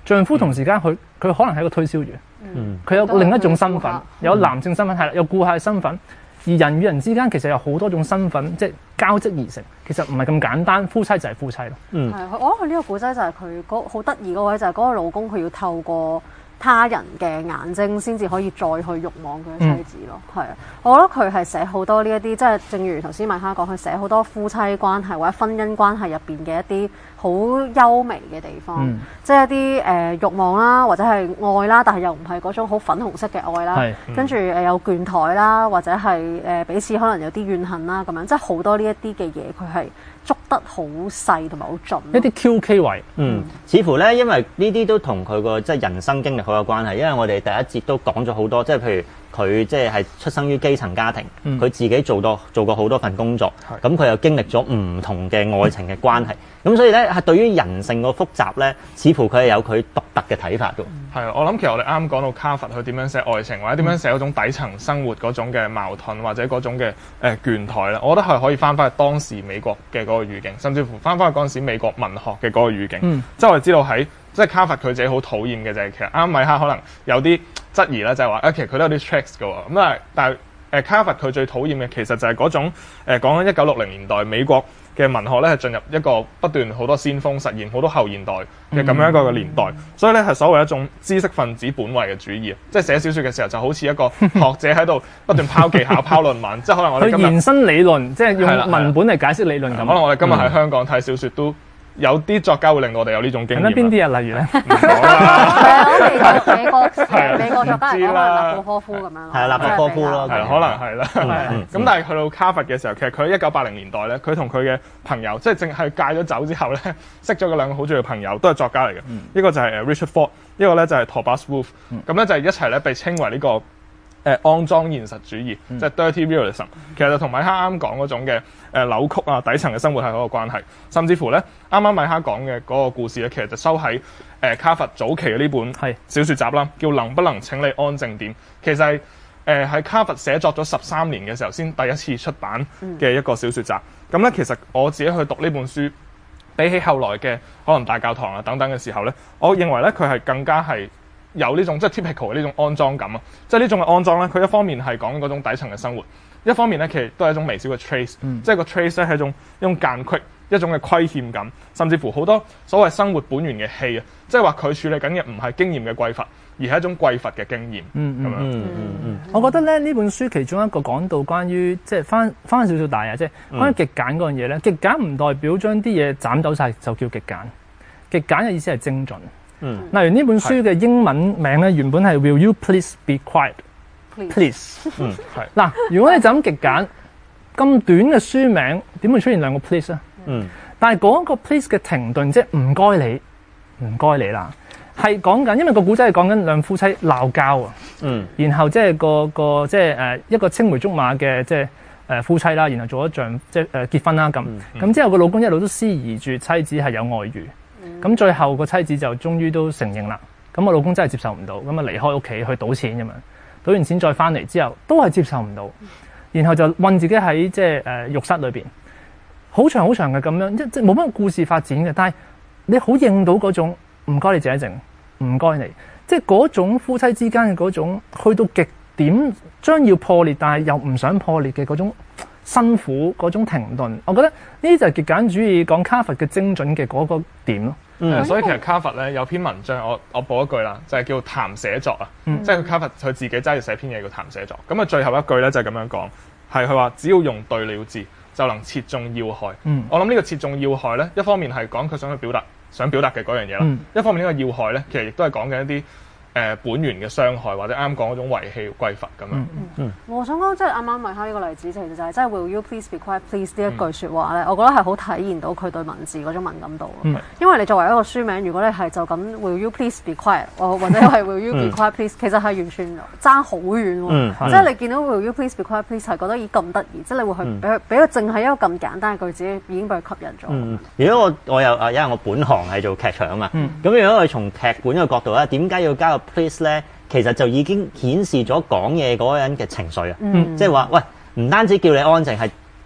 丈夫同時間佢佢可能係一個推銷員，佢、嗯、有另一種身份，有男性身份係啦，有顧客嘅身份。而人與人之間其實有好多種身份，即係交織而成，其實唔係咁簡單。夫妻就係夫妻咯。嗯， 係，我覺得佢呢個故仔就係佢嗰好得意嗰位，就係嗰個老公佢要透過他人嘅眼睛先至可以再去慾望佢嘅妻子咯。係啊、嗯，我覺得佢係寫好多呢一啲，即係正如頭先米哈講，佢寫好多夫妻關係或者婚姻關係入邊嘅一啲好優美嘅地方，嗯、即係一啲誒、呃、慾望啦，或者係愛啦，但係又唔係嗰種好粉紅色嘅愛啦。嗯、跟住誒、呃、有倦怠啦，或者係誒、呃、彼此可能有啲怨恨啦，咁樣即係好多呢一啲嘅嘢，佢係捉得好細同埋好盡。 一啲 Q K 位， 嗯，似乎咧，因為呢啲都同佢個即係人生經歷好有關係。因為我哋第一節都講咗好多，即係譬如佢即係係出生於基層家庭，佢、嗯、自己做多做過好多份工作，咁佢、嗯、又經歷咗唔同嘅愛情嘅關係，咁、嗯、所以咧係對於人性個複雜咧，似乎佢係有佢獨特嘅睇法㗎。 係啊，我諗其實我哋啱啱講到卡佛佢點樣寫愛情，或者點樣寫嗰種底層生活嗰種嘅矛盾，或者嗰種嘅誒倦怠咧，我覺得係可以翻返去當時美國嘅嗰個語境，甚至乎翻返去嗰陣時美國文學嘅嗰個語境。嗯、即係我哋知道喺即係卡佛佢自己好討厭嘅就係其實啱米哈可能有啲質疑啦，就係話啊其實佢都有啲 tricks 嘅喎，咁啊但係誒、呃、卡佛佢最討厭嘅其實就係嗰種誒講緊一九六零年代美國嘅文學咧係進入一個不斷好多先鋒實現好多後現代嘅咁樣一個嘅年代，嗯、所以咧係所謂一種知識分子本位嘅主義，即係寫小説嘅時候就好似一個學者喺度不斷拋技巧拋論文，即係可能我哋今日延伸理論，即係用文本嚟解釋理論咁。 可能我哋今日喺香港睇小説都。有啲作家會令我哋有呢種經驗。 咁邊啲啊？例如咧， 係啊，我美國美國作家嚟講，可能納博科夫咁樣。 係納博科夫咯， 係可能係啦。咁但係去到卡佛嘅時候，其實佢喺一九八零年代咧，佢同佢嘅朋友，即係淨係戒咗酒之後咧，識咗個兩個好重要嘅朋友，都係作家嚟嘅。一個就係 Richard Ford，一個咧就係 Tobias Wolff。咁咧就係一齊咧被稱為呢個誒骯髒現實主義，即係 Dirty Realism。其實就同米哈啱講嗰種嘅。誒扭曲啊，底層嘅生活係好有關係，甚至乎咧，啱啱米哈講嘅嗰個故事咧，其實就收喺誒、呃、卡佛早期嘅呢本小説集啦，叫《能不能請你安靜點》。其實係誒喺卡佛寫作咗十三年嘅時候，先第一次出版嘅一個小説集。咁咧、嗯，其實我自己去讀呢本書，比起後來嘅可能大教堂啊等等嘅時候咧，我認為咧佢係更加係有呢種即係 typical 嘅呢種骯髒感啊！即係呢種嘅骯髒咧，佢一方面係講嗰種底層嘅生活。一方面咧，其實都係一種微小嘅 trace，、嗯、即係個 trace 咧係一種一種間隙，一種嘅虧欠感，甚至乎好多所謂生活本源嘅氣啊，即係話佢處理緊嘅唔係經驗嘅匱乏，而係一種匱乏嘅經驗。嗯咁樣。嗯嗯嗯。我覺得咧呢本書其中一個講到關於即係翻翻少少大啊，即係關於極簡嗰樣嘢咧，極簡唔代表將啲嘢斬走晒就叫極簡，極簡嘅意思係精準。嗯。例如呢本書嘅英文名咧，原本係 Will you please be quiet？Please， 嗯，係嗱，如果你就咁極簡咁短嘅書名，點會出現兩個 please 啊？嗯，但係嗰個 please 嘅停頓，即係唔該你，唔該你啦，係講緊，因為個古仔係講緊兩夫妻鬧交啊，嗯，然後即係個個即係誒一個青梅竹馬嘅即係誒夫妻啦，然後做咗丈即係誒結婚啦咁，咁、嗯、之後個老公一路都思疑住妻子係有外遇，咁、嗯、最後個妻子就終於都承認啦，咁個老公真係接受唔到，咁啊離開屋企去賭錢咁樣。賭完錢再翻嚟之後，都係接受唔到，然後就困自己喺即係誒浴室裏邊，好長好長嘅咁樣，即即冇乜故事發展嘅。但係你好認到嗰種唔該你靜一靜，唔該你，即係嗰種夫妻之間嘅嗰種去到極點，將要破裂，但係又唔想破裂嘅嗰種辛苦，嗰種停頓。我覺得呢啲就係極簡主義講卡佛嘅精準嘅嗰個點咯。 嗯，所以其實卡佛咧有篇文章，我我補一句啦，就係、是、叫談寫作啊，嗯、即係卡佛佢自己揸住寫篇嘢叫談寫作。咁啊，最後一句咧就係咁樣講，係佢話只要用對了字，就能切中要害。嗯，我諗呢個切中要害咧，一方面係講佢想去表達想表達嘅嗰樣嘢啦，嗯、一方面呢個要害咧，其實亦都係講緊一啲。誒、呃、本源嘅傷害，或者啱講嗰種遺棄、匱乏咁樣。嗯嗯、我想講即係啱啱米哈呢個例子，其實就係即係 Will you please be quiet please 呢一句説話咧，嗯、我覺得係好體現到佢對文字嗰種敏感度。嗯、因為你作為一個書名，如果你係就咁 Will you please be quiet，或者係 Will you be quiet please，、嗯、其實係完全爭好遠喎。嗯、即係你見到 Will you please be quiet please 係覺得咦咁得意，即係你會去俾佢俾佢淨係一個咁簡單嘅句子已經俾佢吸引咗。 嗯、如果我我有啊，因為我本行係做劇場啊嘛，咁、嗯、如果我從劇本嘅角度咧，點解要加個 please 咧？其實就已經顯示咗講嘢嗰個人嘅情緒啊，嗯、即係話喂，唔單止叫你安靜，係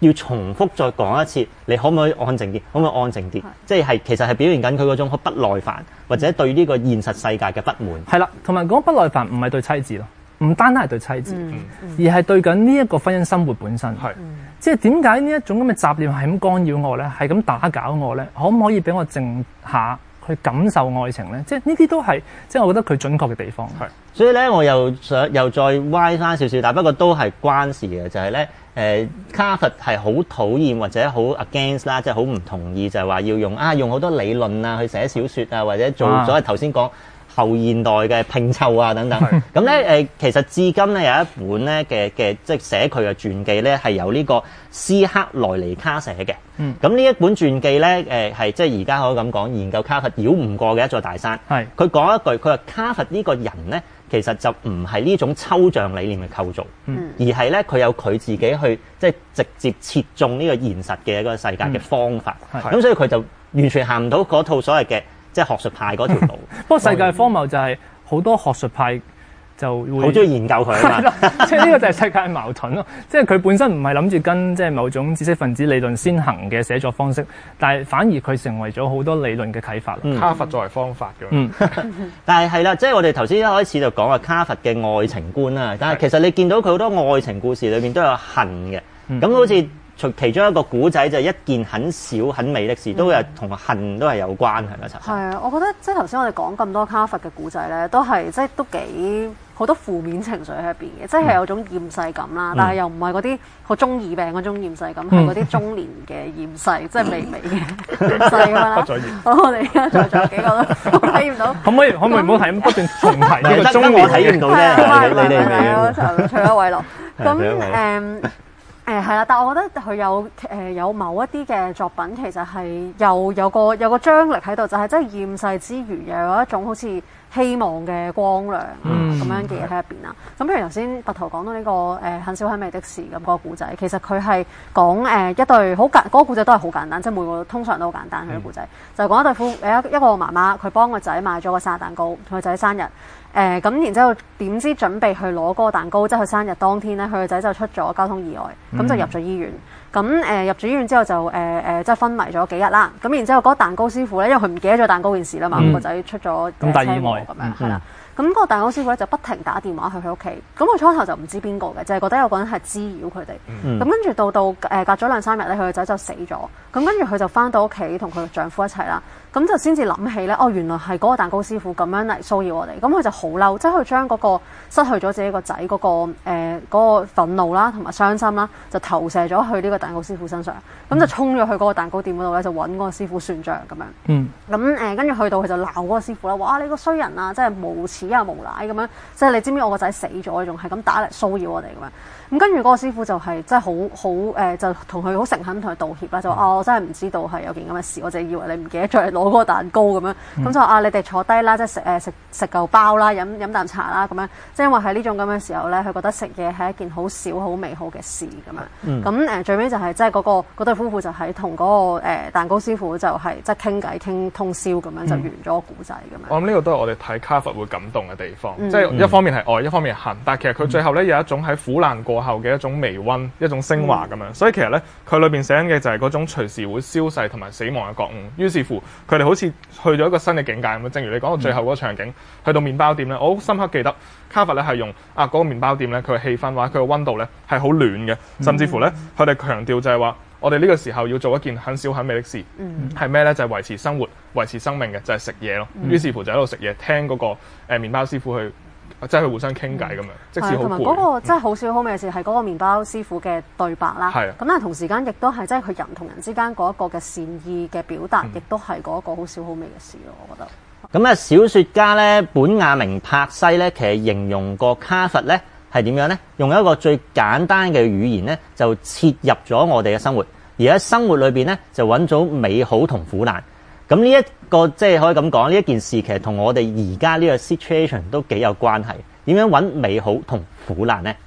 要重複再講一次，你可唔可以安靜啲？可唔可以安靜啲？即係其實係表現緊佢嗰種好不耐煩，或者對呢個現實世界嘅不滿。 係啦，同埋講不耐煩唔係對妻子咯，唔單單係對妻子， 嗯嗯、 而係對緊呢一個婚姻生活本身。 係、 嗯， 即係點解呢一種咁嘅雜念係咁干擾我咧？係咁打攪我咧？可唔可以俾我靜下去感受愛情咧？即係呢啲都係即係我覺得佢準確嘅地方。係， 所以咧我又想又再歪翻少少，但不過都係關事嘅，就係咧。誒卡佛係好討厭或者好 against 啦，即係好唔同意，就係話要用啊用好多理論啊去寫小説啊，或者做所謂頭先講後現代嘅拼湊啊等等。咁咧誒，其實至今咧有一本咧嘅嘅即係寫佢嘅傳記咧，係由呢個斯克萊尼卡寫嘅。嗯。咁呢一本傳記咧誒係即係而家可以咁講，研究卡佛繞唔過嘅一座大山。係。佢講一句，佢話卡佛呢個人咧。其實就唔係呢種抽象理念嘅構造，嗯、而係咧佢有佢自己去即係直接切中呢個現實嘅一個世界嘅方法。咁、嗯、所以佢就完全行唔到嗰套所謂嘅即係學術派嗰條路。 不過世界荒謬就係好多學術派就會好中意研究佢啊嘛。 即係呢個就係世界矛盾咯。即係佢本身唔係諗住跟即係某種知識分子理論先行嘅寫作方式，但係反而佢成為咗好多理論嘅啟發。 嗯、卡佛作為方法嘅。 嗯， 但係係啦，即係我哋頭先一開始就講話卡佛嘅愛情觀啦。但係其實你見到佢好多愛情故事裏面都有恨嘅。咁、嗯、好似其中一個古仔就係一件很小很美的事，都係同恨都係有關係嘅。其實係啊，我覺得即係頭先我哋講咁多卡佛嘅古仔咧，都係即係都幾好多負面情緒喺入邊嘅，即係有種厭世感啦，嗯、但係又唔係嗰啲好中二病嗰種厭世感，係嗰啲中年嘅厭世，即係微微嘅厭世咁樣啦。好，我哋而家在座幾個都睇唔到， 可唔可以可唔可以唔好睇不斷重提呢個中年睇唔到啫？你哋未？除咗偉樂，咁誒。誒係啦，但係我覺得佢有誒、呃、有某一啲嘅作品，其實係又有個有個張力喺度，就係真係厭世之餘，又有一種好似希望嘅光亮啊咁、嗯、樣嘅嘢喺入邊啦。咁譬如頭先拔圖講到呢、這個誒、呃、很小很美的事咁、那個故仔，其實佢係講誒一對好簡嗰、那個故仔都係好簡單，即係每個通常都好簡單佢嘅故仔，就係講一對夫誒一個媽媽，佢幫個仔買咗個生日蛋糕，佢仔生日。誒咁、呃，然之後點知準備去攞嗰個蛋糕，即係佢生日當天咧，佢個仔就出咗交通意外，咁、嗯、就入咗醫院。咁誒、呃、入咗醫院之後就誒誒、呃、即係昏迷咗幾日啦。咁然之後嗰個蛋糕師傅咧，因為佢唔記得咗蛋糕件事啦嘛，個仔、嗯、出咗車禍咁樣，係啦。咁嗰個蛋糕師傅咧就不停打電話去佢屋企。咁佢初頭就唔知邊個嘅，就係、是、覺得有個人係滋擾佢哋。咁跟住到到誒、呃、隔咗兩三日咧，佢個仔就死咗。咁跟住佢就翻到屋企同佢丈夫一齊啦。咁就先至諗起咧，哦，原來係嗰個蛋糕師傅咁樣嚟騷擾我哋。咁佢就好嬲，即係佢將嗰個失去咗自己個仔嗰個誒嗰、呃嗰個憤怒啦，同埋傷心啦，就投射咗去呢個蛋糕師傅身上。咁、嗯、就衝咗去嗰個蛋糕店嗰度咧，就揾嗰個師傅算賬咁樣。嗯。咁誒，跟住去到佢就鬧嗰個師傅啦，哇！你個衰人啊，真係無恥啊無賴咁樣。即係你知唔知我個仔死咗，仲係咁打嚟騷擾我哋咁樣。咁跟住嗰個師傅就係真係好好誒，就同佢好誠懇同佢道歉啦，就話、嗯、哦，我真係唔知道係有件咁嘅事，我淨係以為你唔記得咗攞嗰個蛋糕咁樣，咁、嗯、就話啊，你哋坐低啦，即係食誒食食嚿包啦，飲飲啖茶啦咁樣，即係因為喺呢種咁嘅時候咧，佢覺得食嘢係一件好小好美好嘅事咁樣。咁誒、嗯、最尾就係即係嗰個嗰對夫婦就喺同嗰個誒蛋糕師傅就係即係傾偈傾通宵咁樣就完咗個故仔咁樣。 我諗呢個都係我哋睇卡佛會感動嘅地方，嗯、即係一方面係愛，一方面係恨，但係其實佢最後咧有一種喺苦難過後嘅一種微溫，一種升華咁樣。嗯、所以其實咧佢裏邊寫緊嘅就係嗰種隨時會消逝同埋死亡嘅覺悟。於是乎佢哋好似去咗一個新嘅境界咁樣。正如你講到最後嗰個場景，嗯、去到麵包店咧，我好深刻記得卡佛咧係用啊嗰、嗰個麵包店咧佢嘅氣氛或者佢嘅溫度咧係好暖嘅，甚至乎咧佢哋強調就係話我哋呢個時候要做一件很小很美的事，係咩咧？就係、係、維持生活、維持生命嘅，就係食嘢咯。嗯、於是乎就喺度食嘢，聽嗰、嗰個誒、呃、麵包師傅去。即係佢互相傾偈咁樣，嗯、即使好攰。同埋嗰個真係好少好美嘅事係嗰個麵包師傅嘅對白啦。係。咁但係同時間亦都係即係佢人同人之間嗰一個嘅善意嘅表達，亦都係嗰一個好少好美嘅事咯。我覺得。咁啊，小説家咧本雅明柏西咧，其實形容過卡佛咧係點樣咧？用一個最簡單嘅語言咧，就切入咗我哋嘅生活，而喺生活裏邊咧就揾咗美好同苦難。咁呢一個即係可以咁講，呢一件事其實同我哋而家呢個 situation 都幾有關係。點樣揾美好同苦難呢？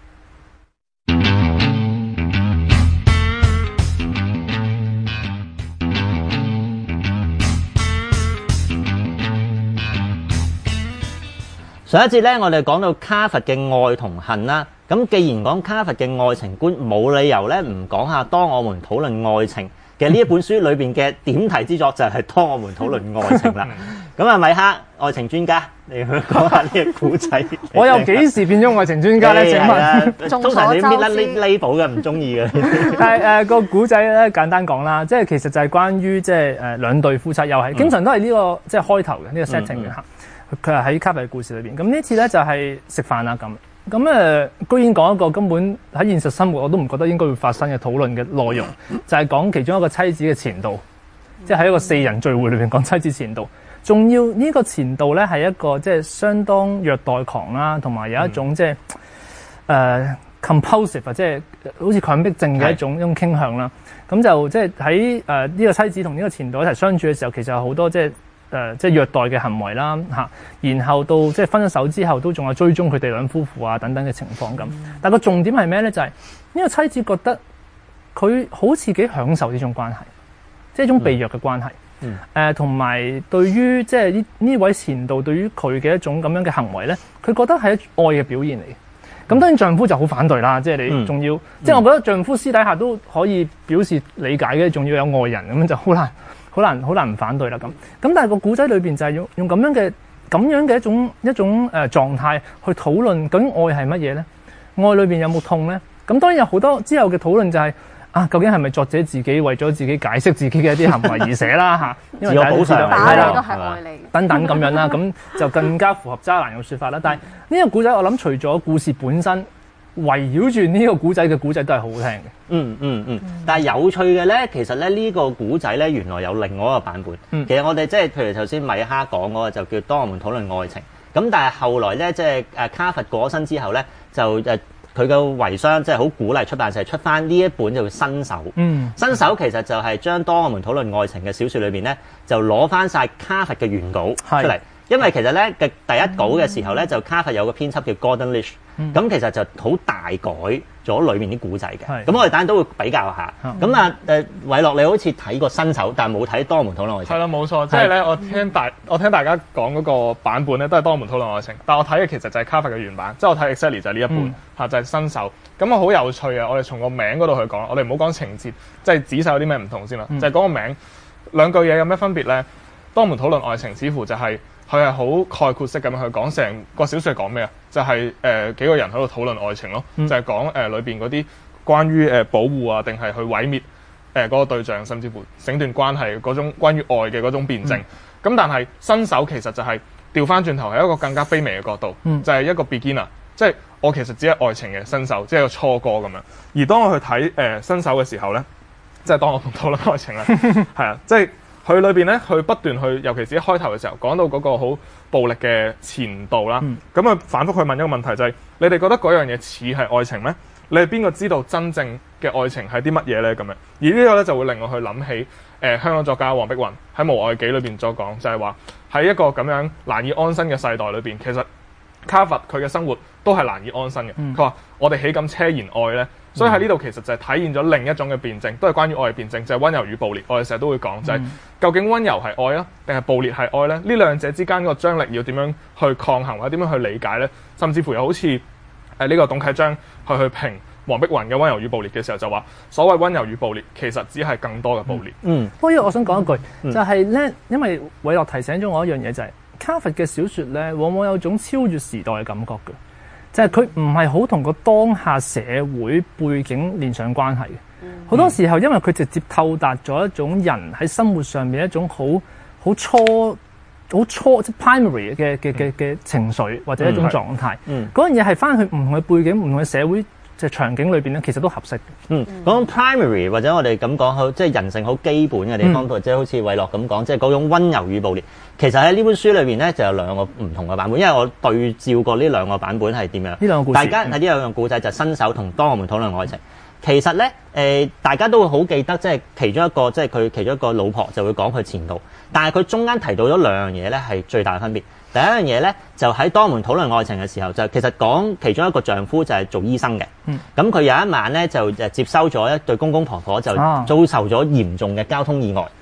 上一節咧，我哋講到卡佛嘅愛同恨啦。咁既然講卡佛嘅愛情觀，冇理由咧唔講下當我們討論愛情嘅呢一本書裏邊嘅點題之作，就係當我們討論愛情啦。咁啊，米哈愛情專家，你去講下呢個故仔。 我又幾時變咗愛情專家咧？請問， 通常你搣甩呢 label 嘅，唔中意嘅。 但係誒個古仔咧，簡單講啦，即係其實就係關於即係誒兩對夫妻，又係經常都係呢個即係開頭嘅呢個 setting 嘅嚇。佢係喺卡佛嘅故事裏邊。咁呢次咧就係食飯啦咁。咁誒、呃，居然講一個根本喺現實生活我都唔覺得應該會發生嘅討論嘅內容，就係、是、講其中一個妻子嘅前度，即係喺一個四人聚會裏邊講妻子前度。仲要呢個前度咧係一個即係相當虐待狂啦，同埋有一種即係誒、呃、compulsive 即係好似強迫症嘅一種一種傾向啦。咁就即係喺誒呢個妻子同呢個前度一齊相處嘅時候，其實有好多即係。誒、呃、即係虐待嘅行為啦嚇，然後到即係分咗手之後，都仲有追蹤佢哋兩夫婦啊等等嘅情況咁。但個重點係咩咧？就係、是、呢個妻子覺得佢好似幾享受呢種關係，即係一種被虐嘅關係。誒同埋對於即係呢呢位前度對於佢嘅一種咁樣嘅行為咧，佢覺得係愛嘅表現嚟。咁當然丈夫就好反對啦，即係你仲要，嗯、即係我覺得丈夫私底下都可以表示理解嘅，仲要有愛人咁樣就好難。好難好難唔反對啦咁，咁但係個古仔裏邊就係用用咁樣嘅咁樣嘅一種一種誒、呃、狀態去討論究竟愛係乜嘢咧？愛裏邊有冇痛咧？咁當然有好多之後嘅討論就係、是、啊，究竟係咪作者自己為咗自己解釋自己嘅一啲行為而寫啦嚇？因為大家都知道係啦， 都係愛你等等咁樣啦，咁就更加符合渣男嘅説法啦。但係呢個古仔我諗除咗故事本身。圍繞住呢個古仔嘅古仔都係好好聽嘅。嗯嗯嗯。 但係有趣嘅咧，其實咧呢個古仔咧原來有另外一個版本。嗯、其實我哋即係譬如頭先米哈講嗰個就叫當我們討論愛情。咁但係後來咧即係誒卡佛過咗身之後咧，就誒佢嘅遺孀即係好鼓勵出版社出翻呢一本就叫新手。嗯。新手其實就係將當我們討論愛情嘅小説裏邊咧，就攞翻晒卡佛嘅原稿出嚟。因為其實咧嘅第一稿嘅時候咧，就卡佛有個編輯叫 Gordon Lish，咁、嗯、其實就好大改咗裏面啲古仔嘅。咁我哋等陣都會比較下。咁啊誒，偉樂你好似睇過新手，但係冇睇《當我們討論愛情》。係啦，冇錯。即係咧，我聽大我聽大家講嗰個版本咧，都係《當我們討論愛情》，但我睇嘅其實就係卡佛嘅原版，即係我睇 exactly 就係呢一本嚇、嗯，就係、是、新手。咁啊好有趣啊！我哋從個名嗰度去講，我哋唔好講情節，即係仔細有啲咩唔同先啦。嗯、就係講個名兩句嘢有咩分別咧？《當我們討論愛情》似乎就係、是。佢係好概括式咁樣去講成個小説係講咩啊？就係、是、誒、呃、幾個人喺度討論愛情咯，嗯、就係講誒裏邊嗰啲關於誒、呃、保護啊，定係去毀滅誒嗰、呃那個對象，甚至乎整段關係嗰種關於愛嘅嗰種辯證。咁、嗯、但係新手其實就係調翻轉頭係一個更加卑微嘅角度，嗯、就係一個 beginner， 即係我其實只係愛情嘅新手，即係個初哥咁樣。而當我去睇誒、呃、新手嘅時候咧，即係當我同討論愛情啦，係啊，即係。佢裏邊咧，佢不斷去，尤其是一開頭嘅時候，講到嗰個好暴力嘅前度啦。咁啊、嗯，反覆去問一個問題、就是，就係你哋覺得嗰樣嘢似係愛情咩？你係邊個知道真正嘅愛情係啲乜嘢咧？咁樣，而呢個咧就會令我去諗起誒、呃、香港作家黃碧雲喺《無愛紀》裏邊所講，就係話喺一個咁樣難以安身嘅世代裏邊，其實卡佛佢嘅生活都係難以安身嘅。佢話、嗯：我哋豈敢奢言愛咧？所以喺呢度其實就係體現咗另一種嘅辯證，都係關於愛嘅辯證，就係、是、溫柔與暴烈。我哋成日都會講，就係、是、究竟溫柔係愛啊，定係暴烈係愛咧？呢兩者之間嗰個張力要點樣去抗衡，或者點樣去理解咧？甚至乎又好似誒呢個董啟章去去評黃碧雲嘅溫柔與暴烈嘅時候，就話所謂溫柔與暴烈，其實只係更多嘅暴烈。嗯，不過、嗯、我想講一句，嗯、就係咧，因為偉樂提醒咗我一樣嘢，就係、是、卡佛嘅小説咧，往往有種超越時代嘅感覺嘅。就係佢唔係好同個當下社會背景連上關係嘅，好、嗯、多時候因為佢直接透達咗一種人喺生活上面一種好好初好初即係 primary 嘅嘅嘅嘅情緒或者一種狀態，嗰樣嘢係翻去唔同嘅背景、唔同嘅社會嘅場景裏邊咧，其實都合適嘅。嗯，講 primary 或者我哋咁講好，即係人性好基本嘅地方，或者、嗯、好似偉樂咁講，即係嗰種溫柔與暴烈。其實喺呢本書裏邊咧，就有兩個唔同嘅版本，因為我對照過呢兩個版本係點樣。呢兩個故事，大家喺呢兩個故仔就係新手同當我們討論愛情。其實咧，誒、呃、大家都會好記得，即係其中一個，即係佢其中一個老婆就會講佢前度，但係佢中間提到咗兩樣嘢咧，係最大嘅分別。第一樣嘢咧，就喺當我們討論愛情嘅時候，就其實講其中一個丈夫就係做醫生嘅。嗯。咁佢有一晚咧就誒接收咗一對公公婆婆就遭受咗嚴重嘅交通意外。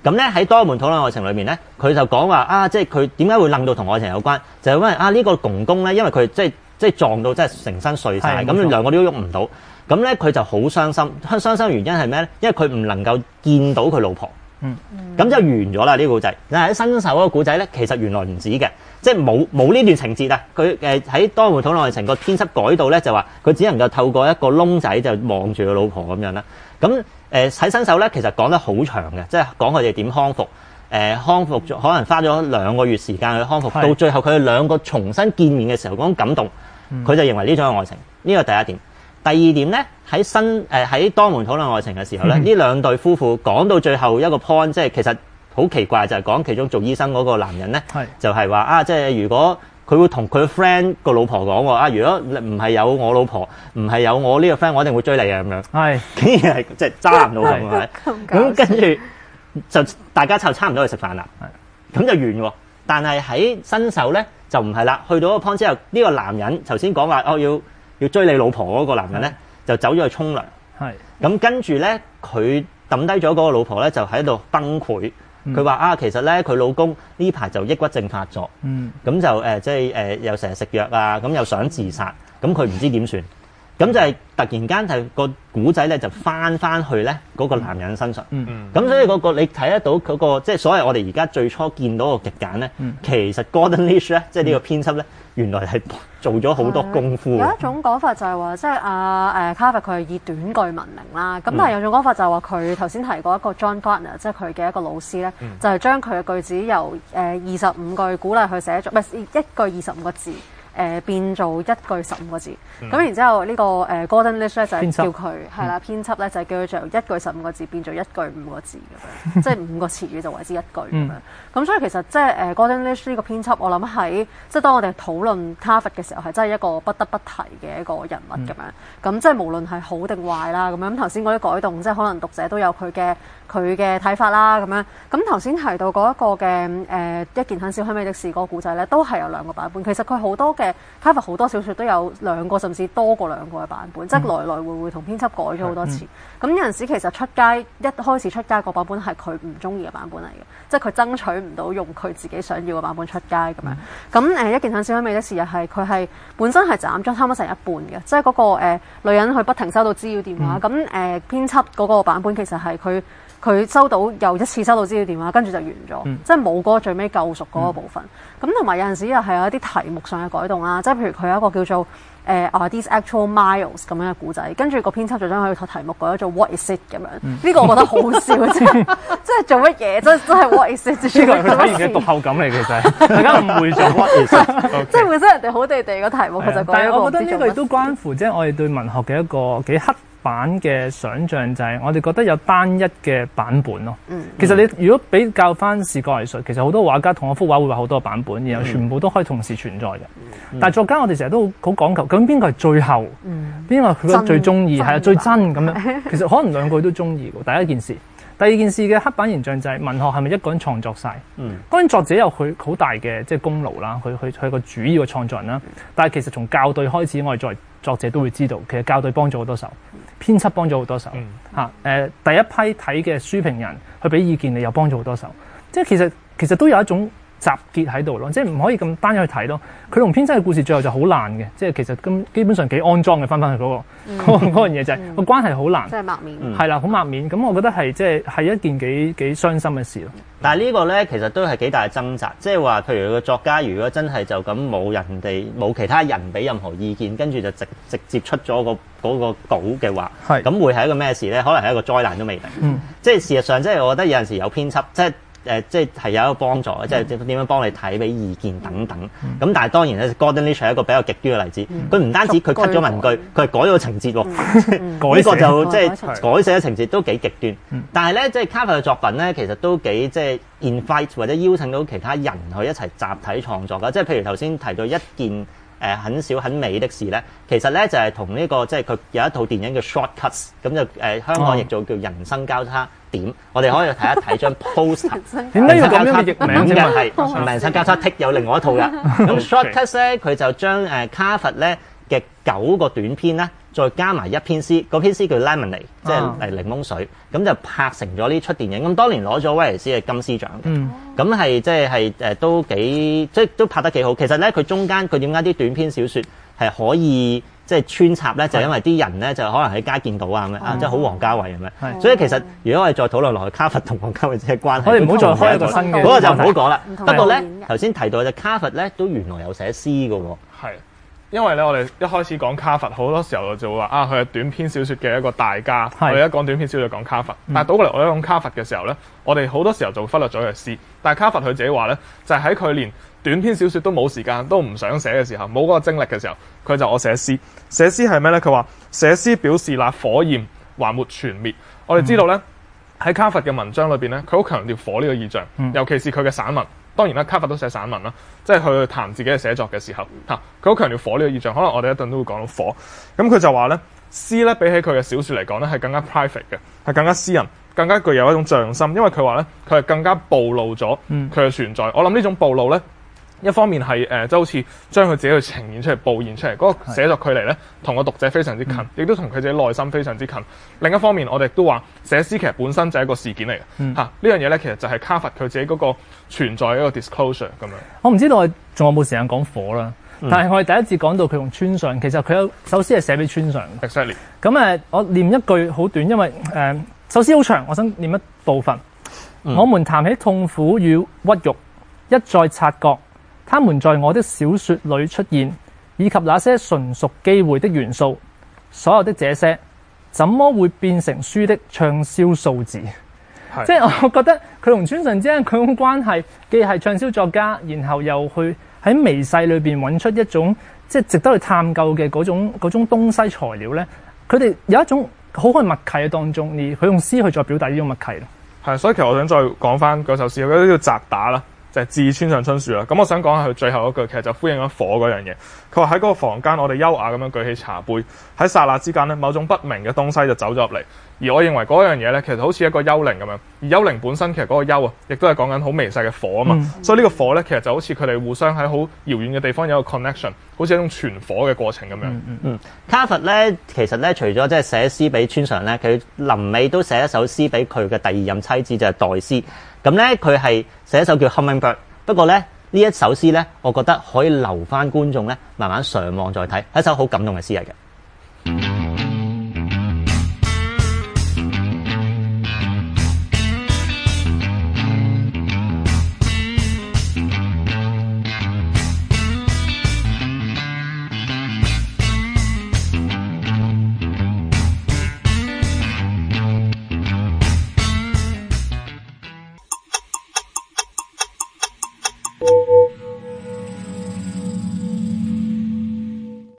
咁咧喺多門討論愛情裏面咧，佢就講話啊，即係佢點解會諗到同愛情有關？就係、是、因為啊呢、這個公公咧，因為佢即係即係撞到即係成身碎晒，咁兩個都喐唔到。咁咧佢就好傷心，傷心原因係咩咧？因為佢唔能夠見到佢老婆。嗯，咁就完咗啦呢個故仔。但係喺新手嗰個故仔咧，其實原來唔止嘅，即係冇冇呢段情節啊。佢誒喺多門討論愛情個編輯改到咧，就話佢只能夠透過一個窿仔就望住佢老婆咁樣啦。咁誒喺新手咧，其實講得好長嘅，即係講佢哋點康復。誒、呃、康復咗，可能花咗兩個月時間去康復，到最後佢哋兩個重新見面嘅時候嗰種感動，佢、嗯、就認為呢種係愛情。呢個第一點。第二點咧，喺新誒喺多門討論愛情嘅時候咧，呢、嗯、兩對夫婦講到最後一個 point， 即係其實好奇怪，就係、是、講其中做醫生嗰個男人咧，就係、是、話啊，即係如果佢會同佢 friend 個老婆講喎啊，如果唔係有我老婆，唔係有我呢個 friend，我一定會追你啊咁樣。係，竟然係即係渣男老婆係咪？咁跟住就大家就差唔多去食飯啦，咁就完喎。但係喺新手咧就唔係啦，去到個 point 之後，呢、這個男人頭先講話哦要。要追你老婆嗰個男人咧，就走咗去沖涼。係咁跟住咧，佢抌低咗嗰個老婆咧，就喺度崩潰。佢、嗯、話啊，其實咧佢老公呢排就抑鬱症發作。嗯，咁就誒、呃、即係誒、呃、又成日食藥啊，咁又想自殺。咁佢唔知點算。咁就係突然間係個古仔咧，就翻翻去咧嗰個男人身上。嗯嗯。咁所以嗰個你睇得到嗰個即係所謂我哋而家最初見到個極簡咧、嗯，其實 Gordon Lish 咧，即係呢個編輯咧，原來係做咗好多功夫。 有一種講法就係話，即係阿誒 Carver 佢係以短句聞名啦。咁但係有種講法就係話，佢頭先提過一個 John Gardner，即係佢嘅一個老師咧、嗯，就係、是、將佢嘅句子由誒二十五句鼓勵佢寫咗，唔係一句二十五個字。誒、呃、變做一句十五個字，咁、嗯、然之後呢、這個誒、呃、Gordon Lish 咧就係叫佢係啦編輯咧就係叫佢由一句十五個字變做一句五個字咁樣，即係五個詞語就為之一句咁樣。咁、嗯、所以其實即係誒 Gordon Lish 呢個編輯，我諗喺即係當我哋討論 Carver 嘅時候，係真係一個不得不提嘅一個人物咁樣。咁、嗯、即係無論係好定壞啦，咁樣頭先嗰啲改動，即係可能讀者都有佢嘅佢嘅睇法啦咁樣。咁頭先提到嗰一個嘅誒、呃、一件很小很美的事嗰個故仔咧，都係有兩個版本。其實佢好多嘅 Carver 好多小説都有兩個甚至多過兩個嘅版本，嗯、即係來來回回同編輯改咗好多次。咁、嗯、有陣時其實出街一開始出街個版本係佢唔中意嘅版本嚟嘅，即係佢爭取唔到用佢自己想要嘅版本出街咁樣。咁、嗯、誒一件很小很美的事又係佢係本身係斬咗差唔多成一半嘅，即係嗰、那個、呃、女人佢不停收到滋擾電話，咁、嗯、誒、呃、編輯嗰個版本其實係佢。佢收到又一次收到資料電話，跟住就完咗、嗯，即係冇嗰個最尾救贖嗰個部分。咁同埋有陣時又係有一啲題目上嘅改動啦，即係譬如佢有一個叫做誒、呃、Are These Actual Miles 咁樣嘅故仔，跟住個編輯就將佢個題目改咗做 What Is It 咁樣。呢、嗯呢個我覺得好笑啫，即係做乜嘢？真真係 What Is It？呢個係佢嘅讀後感嚟嘅啫，大家誤會咗 What Is It。即係本身人哋好地地個題目，佢就改咗。但係我覺得呢個亦都關乎即係我哋對文學嘅一個幾黑版嘅想像，就係我哋覺得有單一嘅版本咯。嗯，其實你如果比較翻視覺藝術，其實好多畫家同一幅畫會畫好多個版本，然後全部都可以同時存在嘅、嗯。但係作家我哋成日都好講求，究竟邊個係最後？嗯，邊個佢覺得最中意？係啊，最真咁樣。其實可能兩個都中意嘅。第一件事，第二件事嘅黑板現象就係文學係咪一個人創作晒？嗯，當然作者有佢好大嘅即係功勞啦，佢佢佢個主要嘅創作人啦。但係其實從校對開始，我哋作為作者都會知道，其實校對幫咗好多手。編輯幫咗好多手嚇，誒、嗯呃、第一批睇嘅書評人去俾意見，你又幫咗好多手，即係其實其實都有一種集結喺度咯，即係唔可以咁單一去睇咯。佢同編輯嘅故事最後就好難嘅，即係其實咁基本上幾安裝嘅，翻翻去嗰、嗰個嗰、嗯、樣嘢就係、是、個、嗯、關係好難，即係抹面，係啦，好抹面。咁我覺得係即係係一件幾幾傷心嘅事咯。 但係呢個咧其實都係幾大嘅掙扎，即係話譬如個作家如果真係就咁冇人哋冇其他人俾任何意見，跟住就直直接出咗個嗰個稿嘅話，咁會係一個咩事咧？可能係一個災難都未定。嗯、即係事實上，即係我覺得有陣時有編輯，即係誒、呃，即係係有一個幫助，嗯、即係點樣幫你睇，俾意見等等。咁、嗯、但係當然咧 Gordon Lish 係一個比較極端嘅例子。佢、嗯、唔單止佢 cut 咗文句，佢係改咗情節喎。呢、嗯、個就即係改寫嘅情節都幾極端。嗯、但係咧，即係 Carver 嘅作品咧，其實都幾即係 invite 或者邀請到其他人去一齊集體創作㗎。即係譬如頭先提到一件。誒、呃、很小很美的事咧，其實咧就係同呢個即係佢有一套電影叫 Short Cuts， 咁就誒、呃、香港譯做叫人生交叉點。哦、我哋可以睇一睇張 poster。點解要咁樣嘅譯名嘅？係唔係人生交叉剔有另外一套嘅？咁 Short Cuts 咧，佢就將誒 Carver 咧嘅九個短篇咧， 再加埋一篇詩，嗰篇詩叫 Lemonade， 即係誒檸檬水，咁就拍成咗呢出電影。咁當年攞咗威尼斯嘅金獅獎嘅，咁係即係係誒都幾即係都拍得幾好。其實咧，佢中間佢點解啲短篇小説係可以即係穿插咧？就因為啲人咧就可能喺街見到啊咁樣啊，即係好王家衞咁樣。所以其實如果我哋再討論落去，卡佛同王家衞之間嘅關係， 我哋唔好再開一個新嘅， 嗰個就唔好講啦。不過咧，頭先提到嘅卡佛咧，都原來有寫詩嘅喎。 係。因為咧，我哋一開始講卡佛，好多時候就會話啊，佢係短篇小説嘅一個大家。我哋一講短篇小説就講卡佛，嗯、但係倒過嚟我一講卡佛嘅時候咧，我哋好多時候就忽略咗佢嘅詩。但係卡佛佢自己話咧，就係喺佢連短篇小説都冇時間、都唔想寫嘅時候，冇嗰個精力嘅時候，佢就我寫詩。寫詩係咩咧？佢話寫詩表示那火焰還沒全滅。我哋知道咧，喺、嗯、卡佛嘅文章裏邊咧，佢好強調火呢個意象，嗯、尤其是佢嘅散文。當然啦，卡佛都寫散文啦，即係佢談自己嘅寫作嘅時候，嚇佢好強調火呢個意象。可能我哋一陣都會講到火。咁佢就話咧，詩咧比起佢嘅小説嚟講咧，係更加 private 嘅，係更加私人，更加具有一種匠心。因為佢話咧，佢係更加暴露咗佢嘅存在。嗯、我諗呢種暴露咧，一方面係誒，即係好似將佢自己去呈現出嚟、暴現出嚟，嗰、那個寫作距離咧，同個讀者非常之近，亦、嗯、都同佢自己內心非常之近。另一方面，我哋都話寫詩其實本身就係一個事件嚟嘅，嚇、嗯啊、呢樣嘢咧，其實就係卡佛佢自己嗰個存在一個 disclosure 咁樣。 我唔知道我仲有冇時間講火啦，嗯、但係我哋第一次講到佢用村上，其實佢有首詩係寫俾村上嘅。 Exactly。 咁誒，我念一句好短，因為誒、呃、首詩好長，我想念一部分。嗯、我們談起痛苦與屈辱，一再察覺。他們在我的小說裏出現，以及那些純屬機會的元素，所有的這些，怎麼會變成書的暢銷數字？是即係我覺得佢同村上之間佢種關係，既係暢銷作家，然後又去喺微細裏邊揾出一種即係值得去探究嘅嗰種嗰種東西材料咧。佢哋有一種好嘅默契喺當中，而佢用詩去再表達呢種默契咯。 係，所以其實我想再講翻嗰首詩，我覺得叫《責打》啦。就係致村上春樹啦，咁我想講下佢最後一句，其實就呼應咗火嗰樣嘢。佢話喺嗰個房間，我哋優雅咁樣舉起茶杯，喺剎那之間咧，某種不明嘅東西就走咗入嚟。而我認為嗰樣嘢咧，其實好似一個幽靈咁樣。而幽靈本身其實嗰個幽啊，亦都係講緊好微細嘅火啊嘛。嗯、所以呢個火咧，其實就好似佢哋互相喺好遙遠嘅地方有一個 connection，好似一種傳火嘅過程咁樣。嗯嗯嗯。卡佛咧，其實咧，除咗即係寫詩俾村上咧，佢臨尾都寫一首詩俾佢嘅第二任妻子就係、是、黛絲。咁咧，佢係寫一首叫 Hummingbird。不過咧，呢一首詩咧，我覺得可以留翻觀眾咧，慢慢上網再睇，係一首好感動嘅詩嚟嘅。